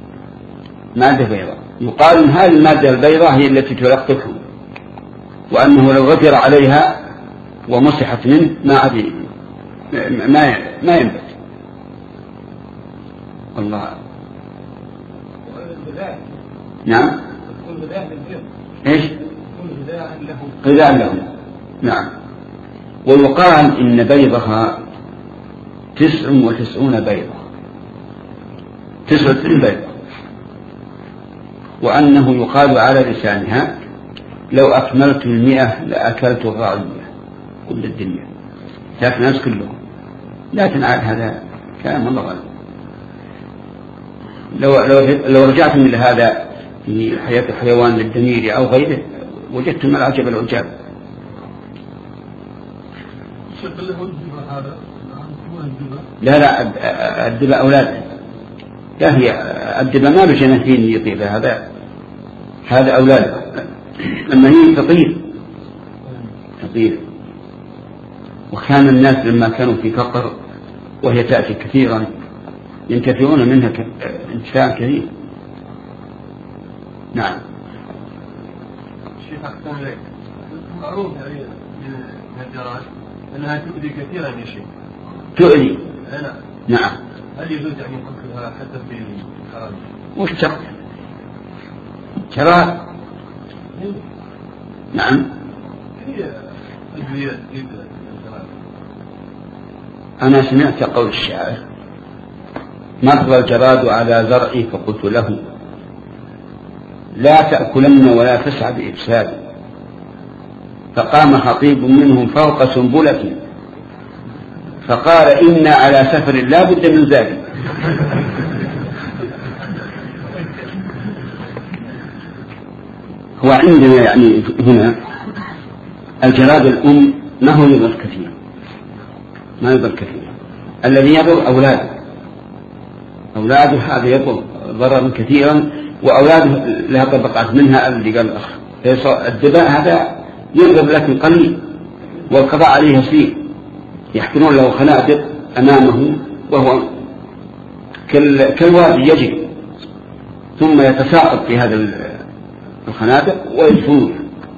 يقال إن هذه المادة البيضاء هي التي تلقفه، وأنه لو غفر عليها ومسحت منه ما ينبت. الله. نعم. ايش؟ غذاء لهم. نعم. ويقال إن بيضها 99 بيضة، 99 بيضة، وأنه يقال على لسانها لو أكملت 100 لأكلت الراعية كل الدنيا، لكن الناس كلهم. لكن عاد هذا كلام الله غالب. لو رجعتم إلى هذا في حياة الحيوان للدمير أو غيره وجدتم العجب العجاب. لا الدبا أولاد، لا هي الدبا ما بجناحين يطير، هذا أولاد، لما هي تطير. وكان الناس لما كانوا في فقر وهي تأتي كثيرا ينتفعون منها انتفاع كثير. نعم. الشيخ أحسن لك معروف من الجراد أنها تؤذي كثيرا يا شيخ. تؤذي؟ نعم. هل يجوز أن ينقذها حتى في الحرام؟ وش شراب؟ نعم. هي أدوية جدا. أنا سمعت قول الشاعر: مر الجراد على زرعي فقلت له لا تأكلن ولا تسعى بإفساد، فقام خطيب منهم فوق سنبلة فقال إنا على سفر لا بد من ذلك. هو عندنا يعني هنا الجراد الأم ما هو يضر كثير، الذي يضر أولاده هذا يضر ضررا كثيرا، وأولاده لها طبقات منها اللي قال الأخ. الدباء هذا يضرب لكن قليل، والقضاء عليه يسير، يحفرون له خنادق أمامه وهو كالوادي يجري، ثم يتساقط في هذا الخنادق ويدفنون.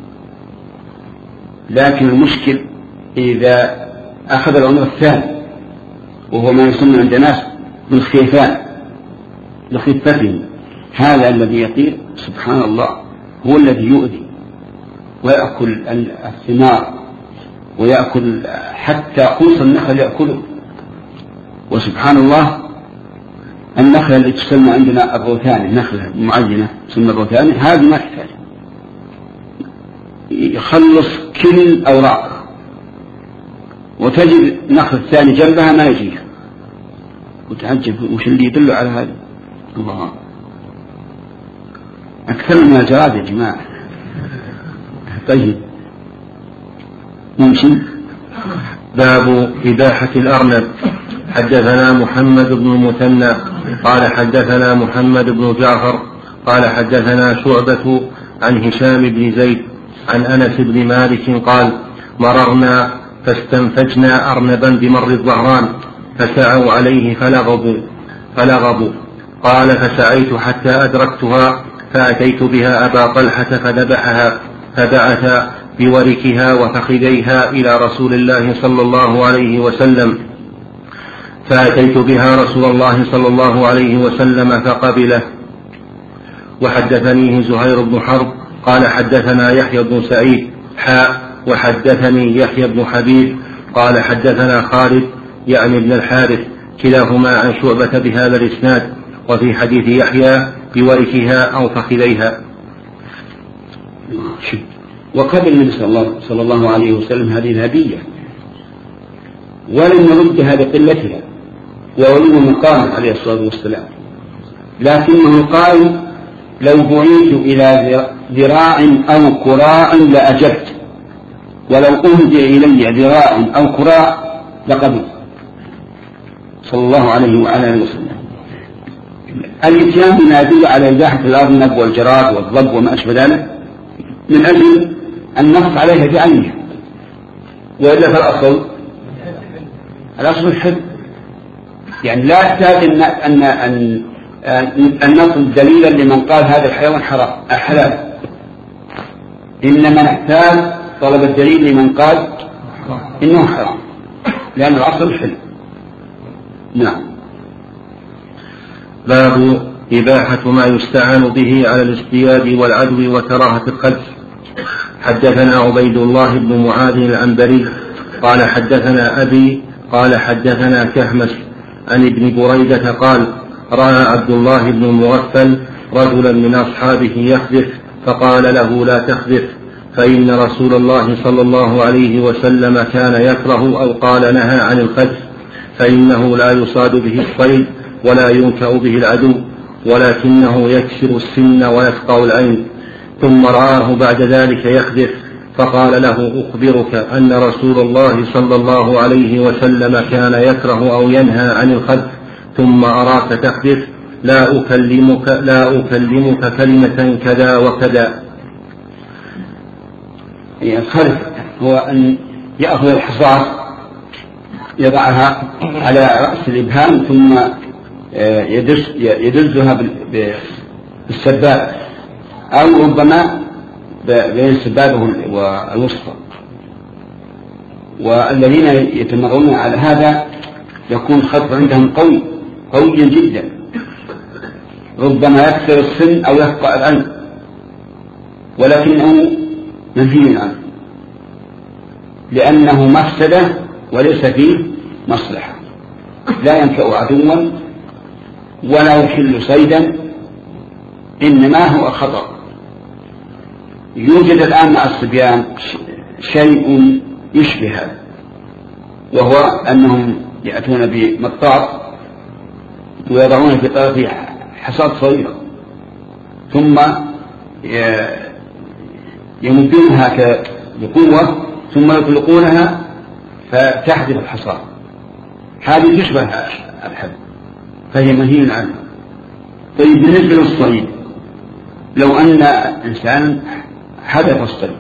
لكن المشكل إذا أخذ العمر الثاني، وهو ما يسمى عند الناس بالخيفان لخفته، هذا الذي يطير سبحان الله هو الذي يؤذي ويأكل الثمار ويأكل حتى قوس النخل يأكله. وسبحان الله النخلة اللي تسمى عندنا الروثاني، نخلة معينة تسمى الروثاني، هذه ما تحتاج، يخلص كل الأوراق، وتجد نخلة ثاني جنبها ما يجيها، وتعجب وش اللي يدل على هذا؟ الله أكثر من الجراد يا جماعة. طيب ممكن. باب إباحة الأرنب. حدثنا محمد بن المثنى قال حدثنا محمد بن جعفر قال حدثنا شعبة عن هشام بن زيد عن أنس بن مالك قال مررنا فاستنفجنا أرنبا بمر الظهران فسعوا عليه فلغبوا قال فسعيت حتى أدركتها فأتيت بها أبا طلحة فذبحها فبعث بوركها وفخذيها إلى رسول الله صلى الله عليه وسلم، فأتيت بها رسول الله صلى الله عليه وسلم فقبله. وحدثنيه زهير بن حرب قال حدثنا يحيى بن سعيد وحدثني يحيى بن حبيب قال حدثنا خالد يعني بن الحارث كلاهما عن شعبة بهذا الإسناد، وفي حديث يحيى بوركها أو فخذيها. وقبل النبي صلى الله عليه وسلم هذه الهدية ولم يردها بقلتها وولو مقام عليه الصلاة والسلام، لكنه قال لو بعيت إلى ذراع أو كراع لأجبت، ولو أهدي إلي ذراع أو كراع لقبل صلى الله عليه وعلى آله وسلم. الإتيان بما يدل على إباحة الأرنب والجراد والضب وما أشبه ذلك من أجل النص عليها بعينها، وإلا فالأصل الحل، يعني لا يحتاج أن نطلب دليلا لمن قال هذا الحيوان حلال، إنما نحتاج طلب الدليل لمن قال إنه حرام، لأن الأصل الحل. نعم. باب إباحة ما يستعان به على الاصطياد والعدو وكراهة القذف. حدثنا عبيد الله بن معاذ العنبري قال حدثنا أبي قال حدثنا كهمس عن ابن بريدة قال رأى عبد الله بن المغفل رجلا من أصحابه يخذف فقال له لا تخذف، فإن رسول الله صلى الله عليه وسلم كان يكره أو قال نهى عن الخذف، فإنه لا يصاد به الصيد ولا ينكأ به العدو، ولكنه يكسر السن ويفقع العين. ثم رآه بعد ذلك يخذف فقال له أخبرك أن رسول الله صلى الله عليه وسلم كان يكره أو ينهى عن الخذف، ثم أراك تخذف لا أكلمك كلمة كذا وكذا. الخذف هو أن يأخذ الحصاة يضعها على رأس الإبهام ثم يدزها بالسباب أو ربما بين السبابة والوسطى، والذين يتمرون على هذا يكون الخطر عندهم قويا جدا، ربما يكسر السن أو يفقع العين، ولكنه منهي عنه لأنه مفسدة وليس فيه مصلحة، لا ينفع عدوا ولا يحل صيدا، إنما هو خطر. يوجد الآن مع الصبيان شيء يشبه هذا، وهو أنهم يأتون بمطاط ويضعون في طرف حصاد صغيرة ثم يمدونها بقوة ثم يطلقونها فتحدث الحصاد، هذه تشبه الحد فهي منهي عنها. طيب بالنسبة للصيد، لو أن إنسان حدث الصيد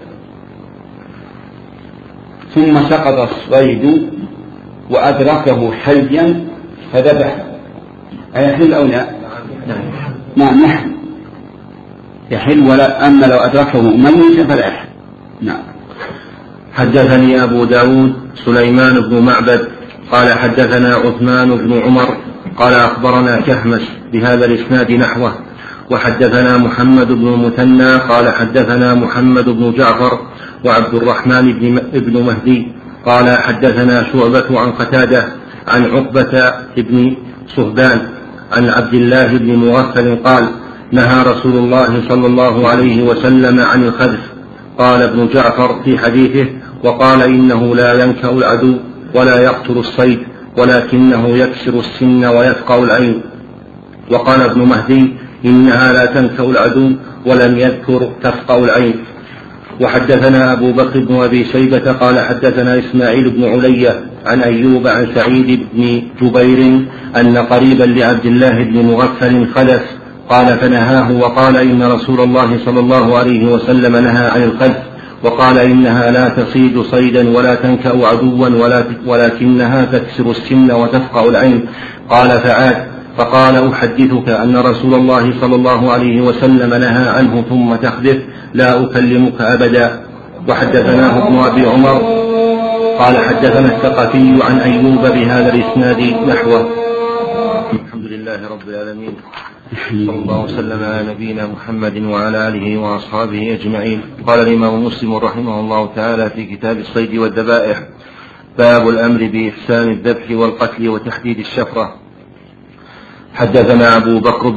ثم سقط الصيد وأدركه حيا فذبح، أيحل أو لا؟ نعم يحل، يحل، ولا أما لو أدركه ميتا فلا يحل. نعم. حدثني أبو داود سليمان بن معبد قال حدثنا عثمان بن عمر قال أخبرنا كهمس بهذا الإسناد نحوه. وحدثنا محمد بن المثنى قال حدثنا محمد بن جعفر وعبد الرحمن بن مهدي قال حدثنا شعبة عن قتادة عن عقبة بن صهبان عن عبد الله بن مغفل قال نهى رسول الله صلى الله عليه وسلم عن الخذف. قال ابن جعفر في حديثه وقال إنه لا ينكأ العدو ولا يقتل الصيد ولكنه يكسر السن ويفقع العين. وقال ابن مهدي إنها لا تنكأ العدو ولم يذكر تفقع العين. وحدثنا أبو بكر بن أبي شيبة قال حدثنا إسماعيل بن علية عن أيوب عن سعيد بن جبير أن قريبا لعبد الله بن مغفل خلف قال فنهاه وقال إن رسول الله صلى الله عليه وسلم نهى عن الخلف وقال إنها لا تصيد صيدا ولا تنكأ عدوا ولكنها تكسر السن وتفقع العين. قال فعاد فقال أحدثك أن رسول الله صلى الله عليه وسلم نهى عنه ثم تخذف لا أكلمك أبدا. وحدثناه ابن أبي عمر قال حدثنا الثقفي عن أيوب بهذا الإسناد نحوه. الحمد لله رب العالمين صلى الله وسلم على نبينا محمد وعلى آله وأصحابه أجمعين. قال الإمام مسلم رحمه الله تعالى في كتاب الصيد والذبائح باب الأمر بإحسان الذبح والقتل وتحديد الشفرة. حدثنا أبو بكر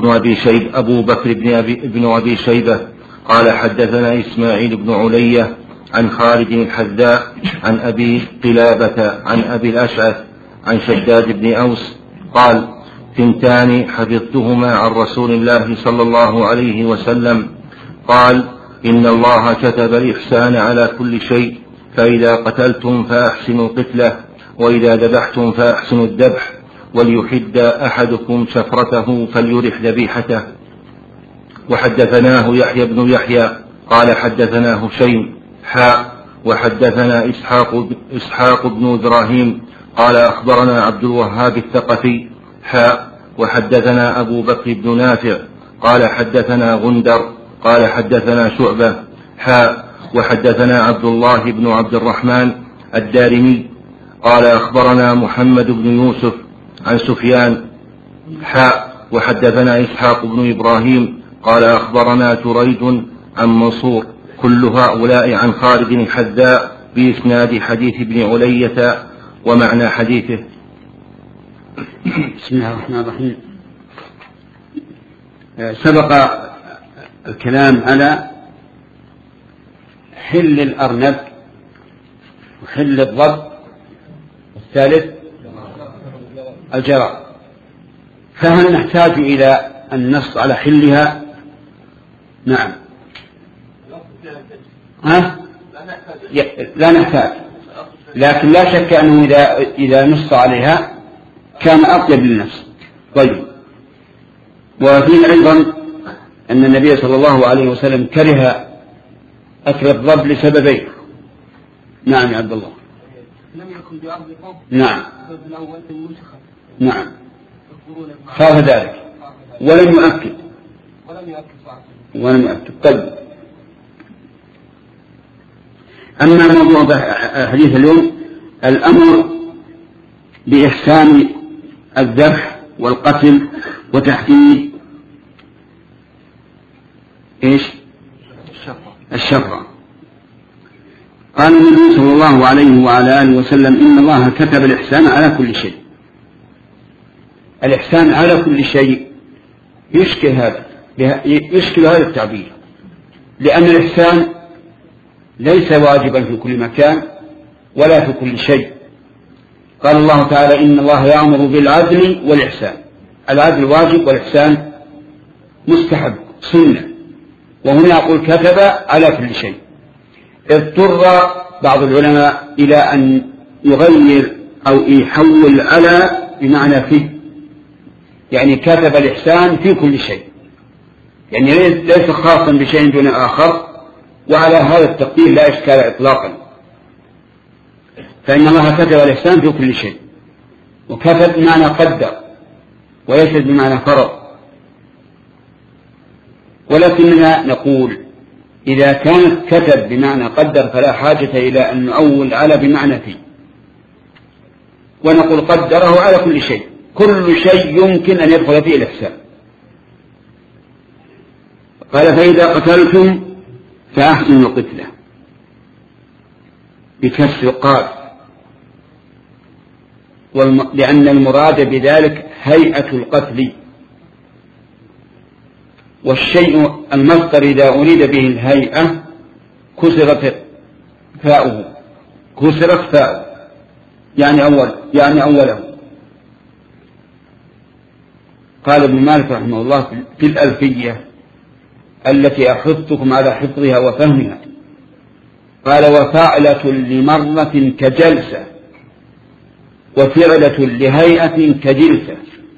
بن أبي شيبة قال حدثنا إسماعيل بن علية عن خالد الحذاء عن أبي قلابة عن أبي الأشعث عن شداد بن أوس قال ثنتان حفظتهما عن رسول الله صلى الله عليه وسلم قال إن الله كتب الإحسان على كل شيء فإذا قتلتم فأحسنوا القتلة وإذا ذبحتم فأحسنوا الذبح وليحد أحدكم شفرته فليرح ذبيحته. وحدثناه يحيى بن يحيى قال حدثنا هشيم وحدثنا إسحاق بن إبراهيم قال أخبرنا عبد الوهاب الثقفي وحدثنا أبو بكر بن نافع قال حدثنا غندر قال حدثنا شعبة وحدثنا عبد الله بن عبد الرحمن الدارمي قال أخبرنا محمد بن يوسف عن سفيان وحدثنا إسحاق بن إبراهيم قال أخبرنا جريج عن منصور كل هؤلاء عن خالد الحذاء بإسناد حديث ابن علية ومعنى حديثه. بسم الله الرحمن الرحيم. سبق الكلام على حل الأرنب وحل الضب والثالث الجراد. فهل نحتاج إلى النص على حلها؟ نعم. لا نحتاج، لكن لا شك أنه إذا نص عليها كان أطيب للنفس. طيب. وفيه أيضا أن النبي صلى الله عليه وسلم كره أكل الضب لسببين. نعم يا عبد الله. لم يكن بأرض قوم. نعم. الأول المنتخب. نعم. خاف ذلك ولم يؤكد. طيب. أما موضوع حديث اليوم الأمر بإحسان الذبح والقتل وتحديد الشفرة. قال النبي صلى الله عليه وعلى آله وسلم إن الله كتب الإحسان على كل شيء. الإحسان على كل شيء يشكل هذا التعبير، لأن الإحسان ليس واجبا في كل مكان ولا في كل شيء. قال الله تعالى إن الله يأمر بالعدل والإحسان. العدل واجب والإحسان مستحب سنة، وهنا يقول كتب على كل شيء. اضطر بعض العلماء إلى أن يغير أو يحول على بمعنى في، يعني كتب الإحسان في كل شيء، يعني ليس خاصا بشيء دون آخر، وعلى هذا التقدير لا إشكال إطلاقا. فإن الله كتب الإحسان في كل شيء، وكتب بمعنى قدر وليس بمعنى فرض. ولكننا نقول إذا كانت كتب بمعنى قدر فلا حاجة إلى أن نؤول على بمعنى في، ونقول قدره على كل شيء. كل شيء يمكن أن يدخل فيه الإحسان. قال فإذا قتلتم فأحسنوا القتلة بكسر القاف لأن المراد بذلك هيئة القتل، والشيء المصدر إذا أريد به الهيئة كسرت فاؤه يعني أوله. قال ابن مالك رحمه الله في الألفية التي أحثكم على حفظها وفهمها، قال وفعلة لمرة كجلسة وفعلة لهيئة كجلسة.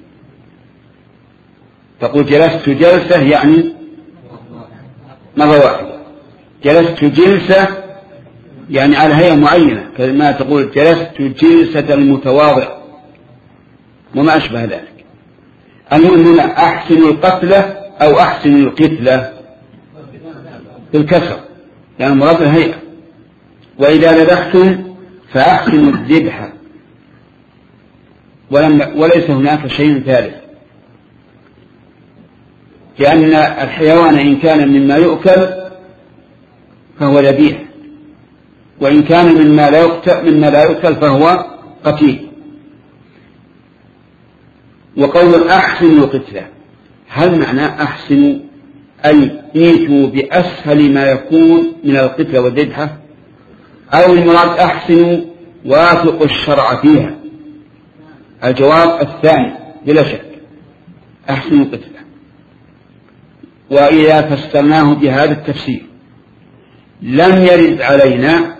تقول جلست جلسة يعني مرة واحدة، جلست جلسة يعني على هيئة معينة، كما تقول جلست جلسة المتواضع وما أشبه ذلك. المهم هنا أحسن القتلة أو أحسن القتلة بالكسر، يعني مراد الهيئة. وإذا ذبحتم فأحسنوا الذبح، وليس هناك شيء ثالث، لأن الحيوان إن كان مما يؤكل فهو ذبيح، وإن كان مما لا يؤكل فهو قتيل. وقول أحسن القتلة، هل معنى أحسن أي ايتوا بأسهل ما يكون من القتلة والذبحة، أو المراد أحسن وافقوا الشرع فيها؟ الجواب الثاني بلا شك، أحسن القتلة. وإذا فسرناه بهذا التفسير لم يرد علينا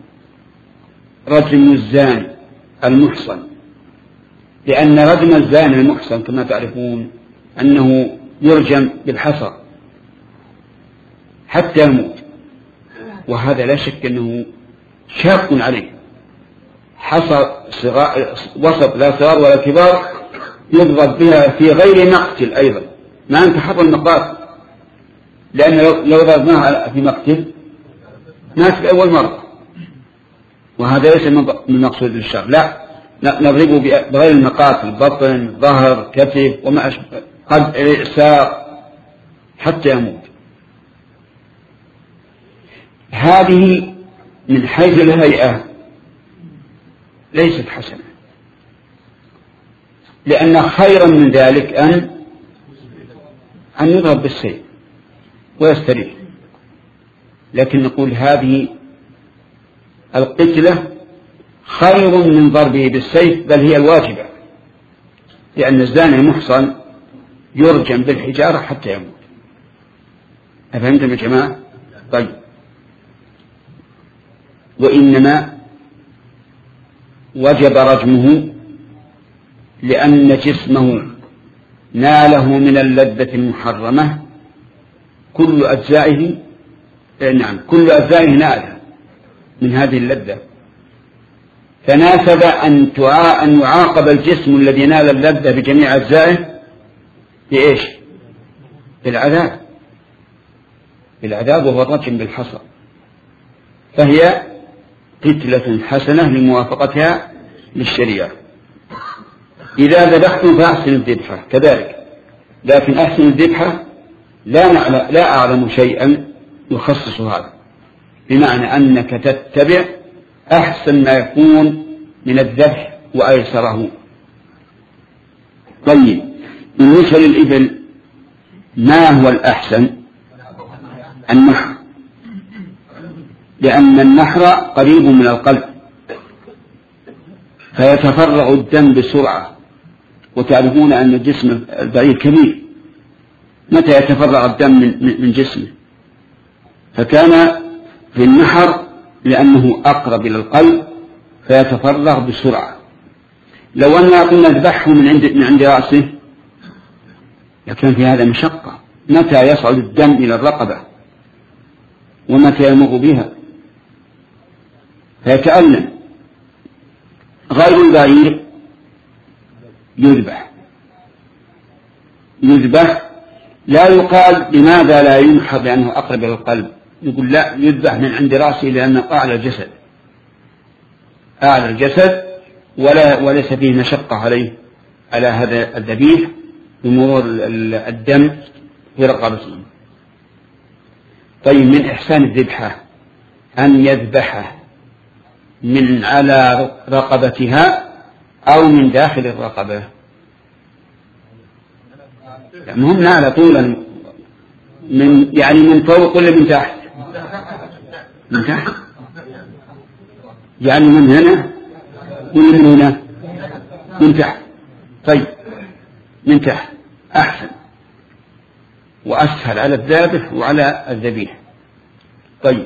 رجم الزاني المحصن، لأن رجم الزاني المحصن كما تعرفون أنه يرجم بالحصى حتى يموت، وهذا لا شك أنه شاق عليه، حصى وسط لا صغار ولا كبار يضرب بها في غير مقتل أيضا، ما أنت حط المقاتل، لأن لو ضربناها في مقتل مات في أول مرة، وهذا ليس من مقصود الشرع. لا نضربه بغير المقاتل، بطن ظهر كتف وما أشبه، قد ساق حتى يموت. هذه من حيث الهيئة ليست حسنة، لأن خيرا من ذلك أن يضرب بالسيف ويستريح. لكن نقول هذه القتلة خير من ضربه بالسيف، بل هي الواجبة، لأن الزاني المحصن يرجم بالحجارة حتى يموت. أفهمتم يا جماعة؟ طيب، وإنما وجب رجمه لأن جسمه ناله من اللذة المحرمة، كل أجزائه نالها من هذه اللذة، فناسب أن يعاقب الجسم الذي نال اللذة بجميع أجزائه بإيش؟ بالعذاب، وهو الرجم بالحصى. فهي قتلة حسنة لموافقتها للشريعة. إذا ذبحتم فأحسن الذبحة كذلك، لكن أحسن الذبحة لا أعلم شيئا يخصص هذا، بمعنى أنك تتبع أحسن ما يكون من الذبح وأيسره. طيب، بالنسبة للإبل ما هو الأحسن؟ النحر، لأن النحر قريب من القلب فيتفرغ الدم بسرعة، وتعرفون أن جسم البعير كبير، متى يتفرغ الدم من جسمه؟ فكان في النحر لأنه أقرب إلى القلب فيتفرغ بسرعة. لو أننا قلنا نذبحه من عند رأسه لكن في هذا مشقة، متى يصعد الدم إلى الرقبة ومتى يمر بها فيتألم. غير البعير يذبح لا يقال لماذا لا ينحر لأنه أقرب إلى القلب، يقول لا، يذبح من عند رأسه لأنه أعلى الجسد وليس فيه مشقة على هذا الذبيح بمرور الدم في رقبته. طيب، من إحسان الذبحة أن يذبح من على رقبتها أو من داخل الرقبة. المهم نعلى طولا يعني من فوق ولا من تحت؟ من تحت، يعني من هنا ولا من هنا؟ من تحت. طيب من تحت أحسن وأسهل على الذابح وعلى الذبيح. طيب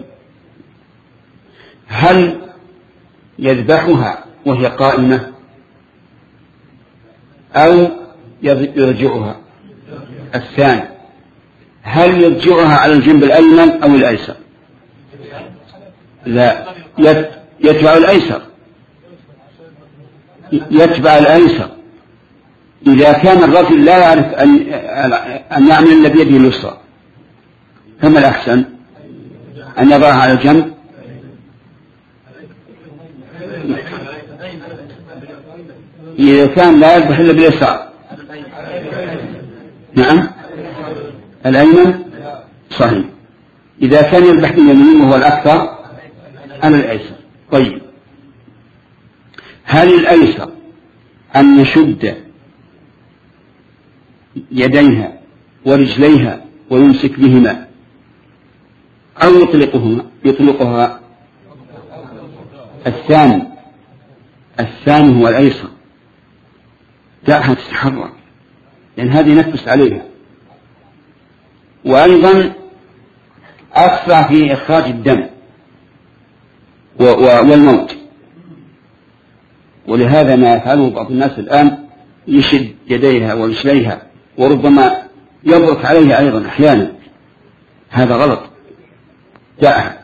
هل يذبحها وهي قائمة أو يرجعها؟ الثاني. هل يرجعها على الجنب الأيمن أو الأيسر؟ لا، يتبع الأيسر، يتبع الأيسر. إذا كان الرجل لا يعرف أن يعمل إلا بيده اليسرى فما الأحسن؟ أن يضعها على الجنب. إذا كان لا يذبح إلا باليسار، نعم الأيمن صحيح. إذا كان يذبح باليمين وهو الأكثر على الأيسر. طيب هل الأيسر أن يشد يديها ورجليها ويمسك بهما أو يطلقها؟ الثاني هو الأيسر. دعها تتحرك لأن هذه نفس عليها، وأيضا أسرع في إخراج الدم والموت. ولهذا ما يفعله بعض الناس الآن يشد يديها ورجليها وربما يبرك عليها أيضا أحيانا، هذا غلط، دعها.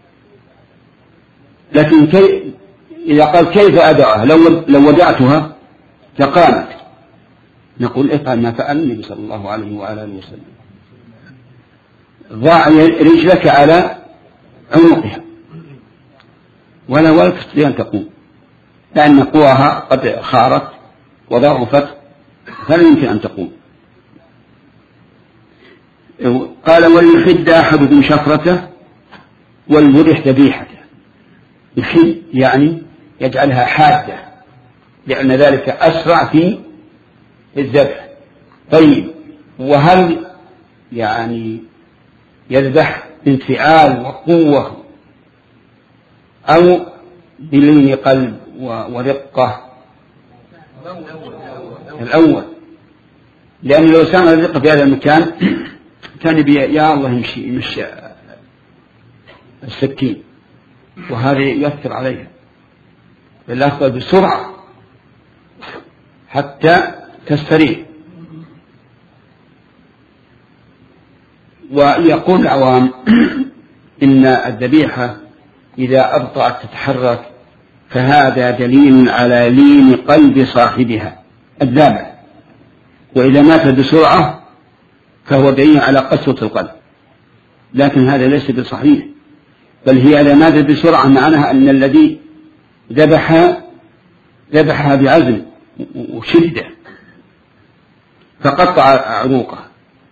لكن إذا قال كيف أدعها؟ لو ودعتها فقامت نقول افعل ما فعل النبي صلى الله عليه وعلى آله وسلم، ضع رجلك على عنقها ولا تستطيع أن تقوم، لأن قواها قد خارت وضعفت فلا يمكن أن تقوم. قال وليحد أحدكم شفرته وليرح ذبيحته. يحد يعني يجعلها حادة لأن ذلك أسرع في الذبح. طيب وهل يعني يذبح بانفعال وقوة أو بلين قلب ورقة؟ الأول، لأن لو سامع الرقة في هذا المكان كان يا الله يمشي السكين، وهذا يؤثر عليها، فالأفضل بسرعة حتى تستريح. ويقول العوام إن الذبيحة إذا أبطأت تتحرك فهذا دليل على لين قلب صاحبها الذابح، وإذا ماتت بسرعة فهو دليل على قسوة القلب، لكن هذا ليس بصحيح، بل هي إذا ماتت بسرعة معناها أن الذي ذبحها بعزم وشدة فقطع عنقها.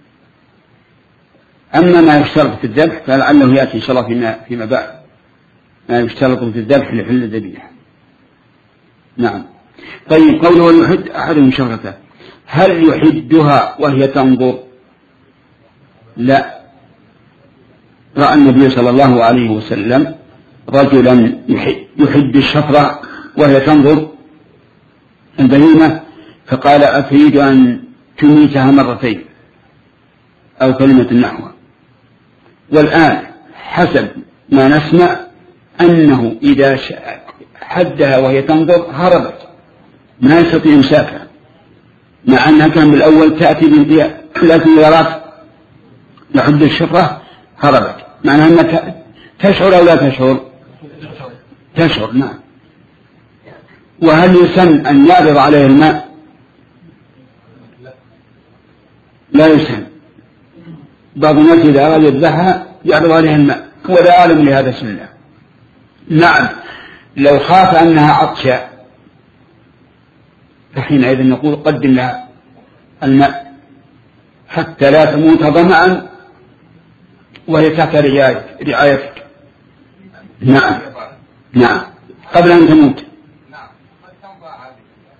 أما ما يشترط في الذبح فلعله يأتي إن شاء الله فيما بعد ما يشترط في الذبح لحل الذبيحة. نعم. طيب قوله وليحد أحدهم شفرته، هل يحدها وهي تنظر؟ لا، رأى النبي صلى الله عليه وسلم رجلا يحد الشفرة وهي تنظر البهيمة فقال أتريد أن تميتها مرتين أو كلمة نحوها. والآن حسب ما نسمع أنه إذا حدها وهي تنظر هربت، ما يستطيع إمساكها، مع أنها كان بالأول تأتي بانتهاء، لكن إذا رأت يحد الشفرة هربت، معناها أنها تشعر أو لا تشعر؟ تشعر. نعم. وهل يسن أن يعرض عليه الماء؟ لا يسن. بعض الناس إذا أراد يذبحها يعرض عليه الماء ولا أعلم لهذا سنة. نعم، لو خاف أنها عطشة فحينئذ نقول قدم لها الماء حتى لا تموت ظمأ وهي تحت رعايتك. نعم، نعم، قبل أن تموت.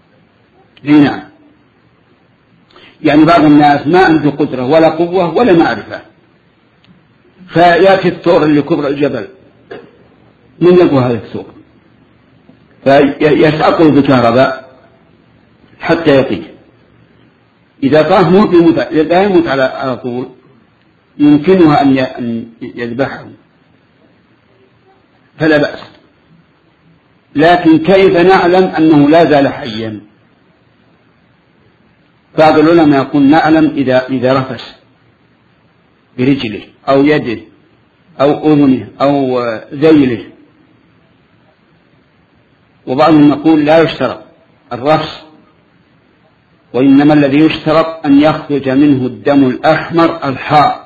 نعم. يعني بعض الناس ما عنده قدرة ولا قوة ولا معرفة، فيأتي الثور اللي كبر الجبل، من يقوى هذا الثور؟ فيسعقه بكهرباء حتى يطير. إذا طاه لا يموت على طول، يمكنها أن يذبحه فلا بأس. لكن كيف نعلم أنه لا زال حيا؟ بعض العلماء يقول نعلم إذا رفس برجله أو يده أو أذنه أو ذيله. وبعضهم يقول لا يشترط الرفس، وإنما الذي يشترط أن يخرج منه الدم الأحمر الحار،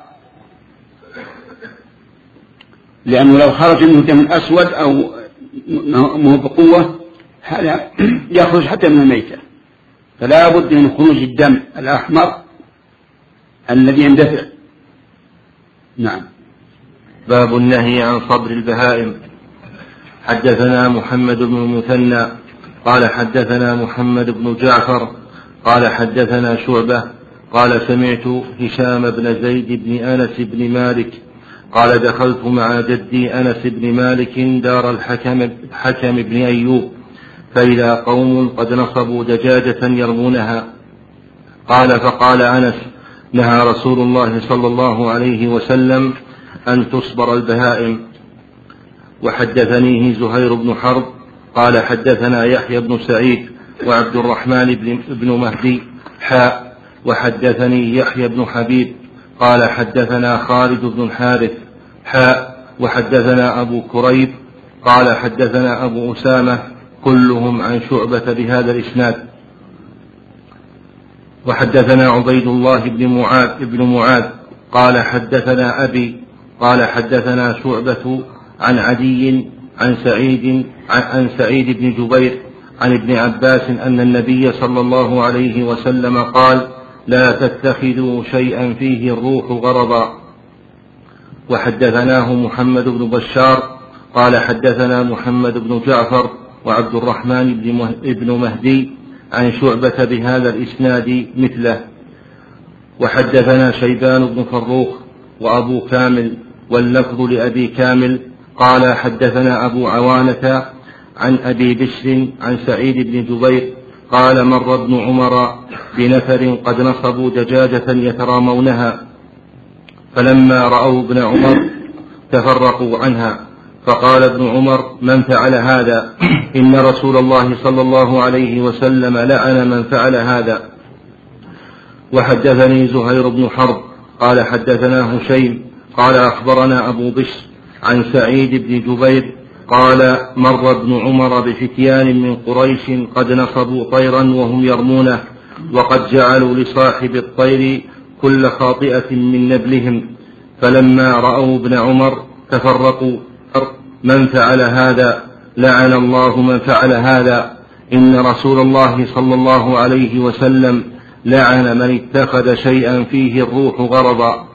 لأنه لو خرج منه الدم الأسود أو مو بقوة هذا يخرج حتى من الميتة، فلا بد من خروج الدم الأحمر الذي يندفع. نعم. باب النهي عن صبر البهائم. حدثنا محمد بن المثنى قال حدثنا محمد بن جعفر قال حدثنا شعبة قال سمعت هشام بن زيد بن أنس بن مالك قال دخلت مع جدي أنس بن مالك دار الحكم بن أيوب، فإذا قوم قد نصبوا دجاجة يرمونها. قال فقال أنس نهى رسول الله صلى الله عليه وسلم أن تصبر البهائم. وحدثنيه زهير بن حرب قال حدثنا يحيى بن سعيد وعبد الرحمن بن مهدي حاء وحدثني يحيى بن حبيب قال حدثنا خالد بن الحارث حاء وحدثنا أبو كريب قال حدثنا أبو أسامة كلهم عن شعبة بهذا الإسناد. وحدثنا عبيد الله بن معاذ قال حدثنا أبي قال حدثنا شعبة عن عدي عن سعيد بن جبير عن ابن عباس أن النبي صلى الله عليه وسلم قال لا تتخذوا شيئا فيه الروح غرضا. وحدثناه محمد بن بشار قال حدثنا محمد بن جعفر وعبد الرحمن بن مهدي عن شعبة بهذا الإسناد مثله. وحدثنا شيبان بن فروخ وأبو كامل واللفظ لأبي كامل قال حدثنا أبو عوانة عن أبي بشر عن سعيد بن جبير قال مر ابن عمر بنفر قد نصبوا دجاجة يترامونها، فلما رأوا ابن عمر تفرقوا عنها، فقال ابن عمر من فعل هذا؟ إن رسول الله صلى الله عليه وسلم لعن من فعل هذا. وحدثني زهير بن حرب قال حدثنا هشيم قال أخبرنا أبو بشر عن سعيد بن جبير قال مر ابن عمر بفتيان من قريش قد نصبوا طيرا وهم يرمونه، وقد جعلوا لصاحب الطير كل خاطئة من نبلهم، فلما رأوا ابن عمر تفرقوا من فعل هذا؟ لعن الله من فعل هذا. إن رسول الله صلى الله عليه وسلم لعن من اتخذ شيئا فيه الروح غرضا.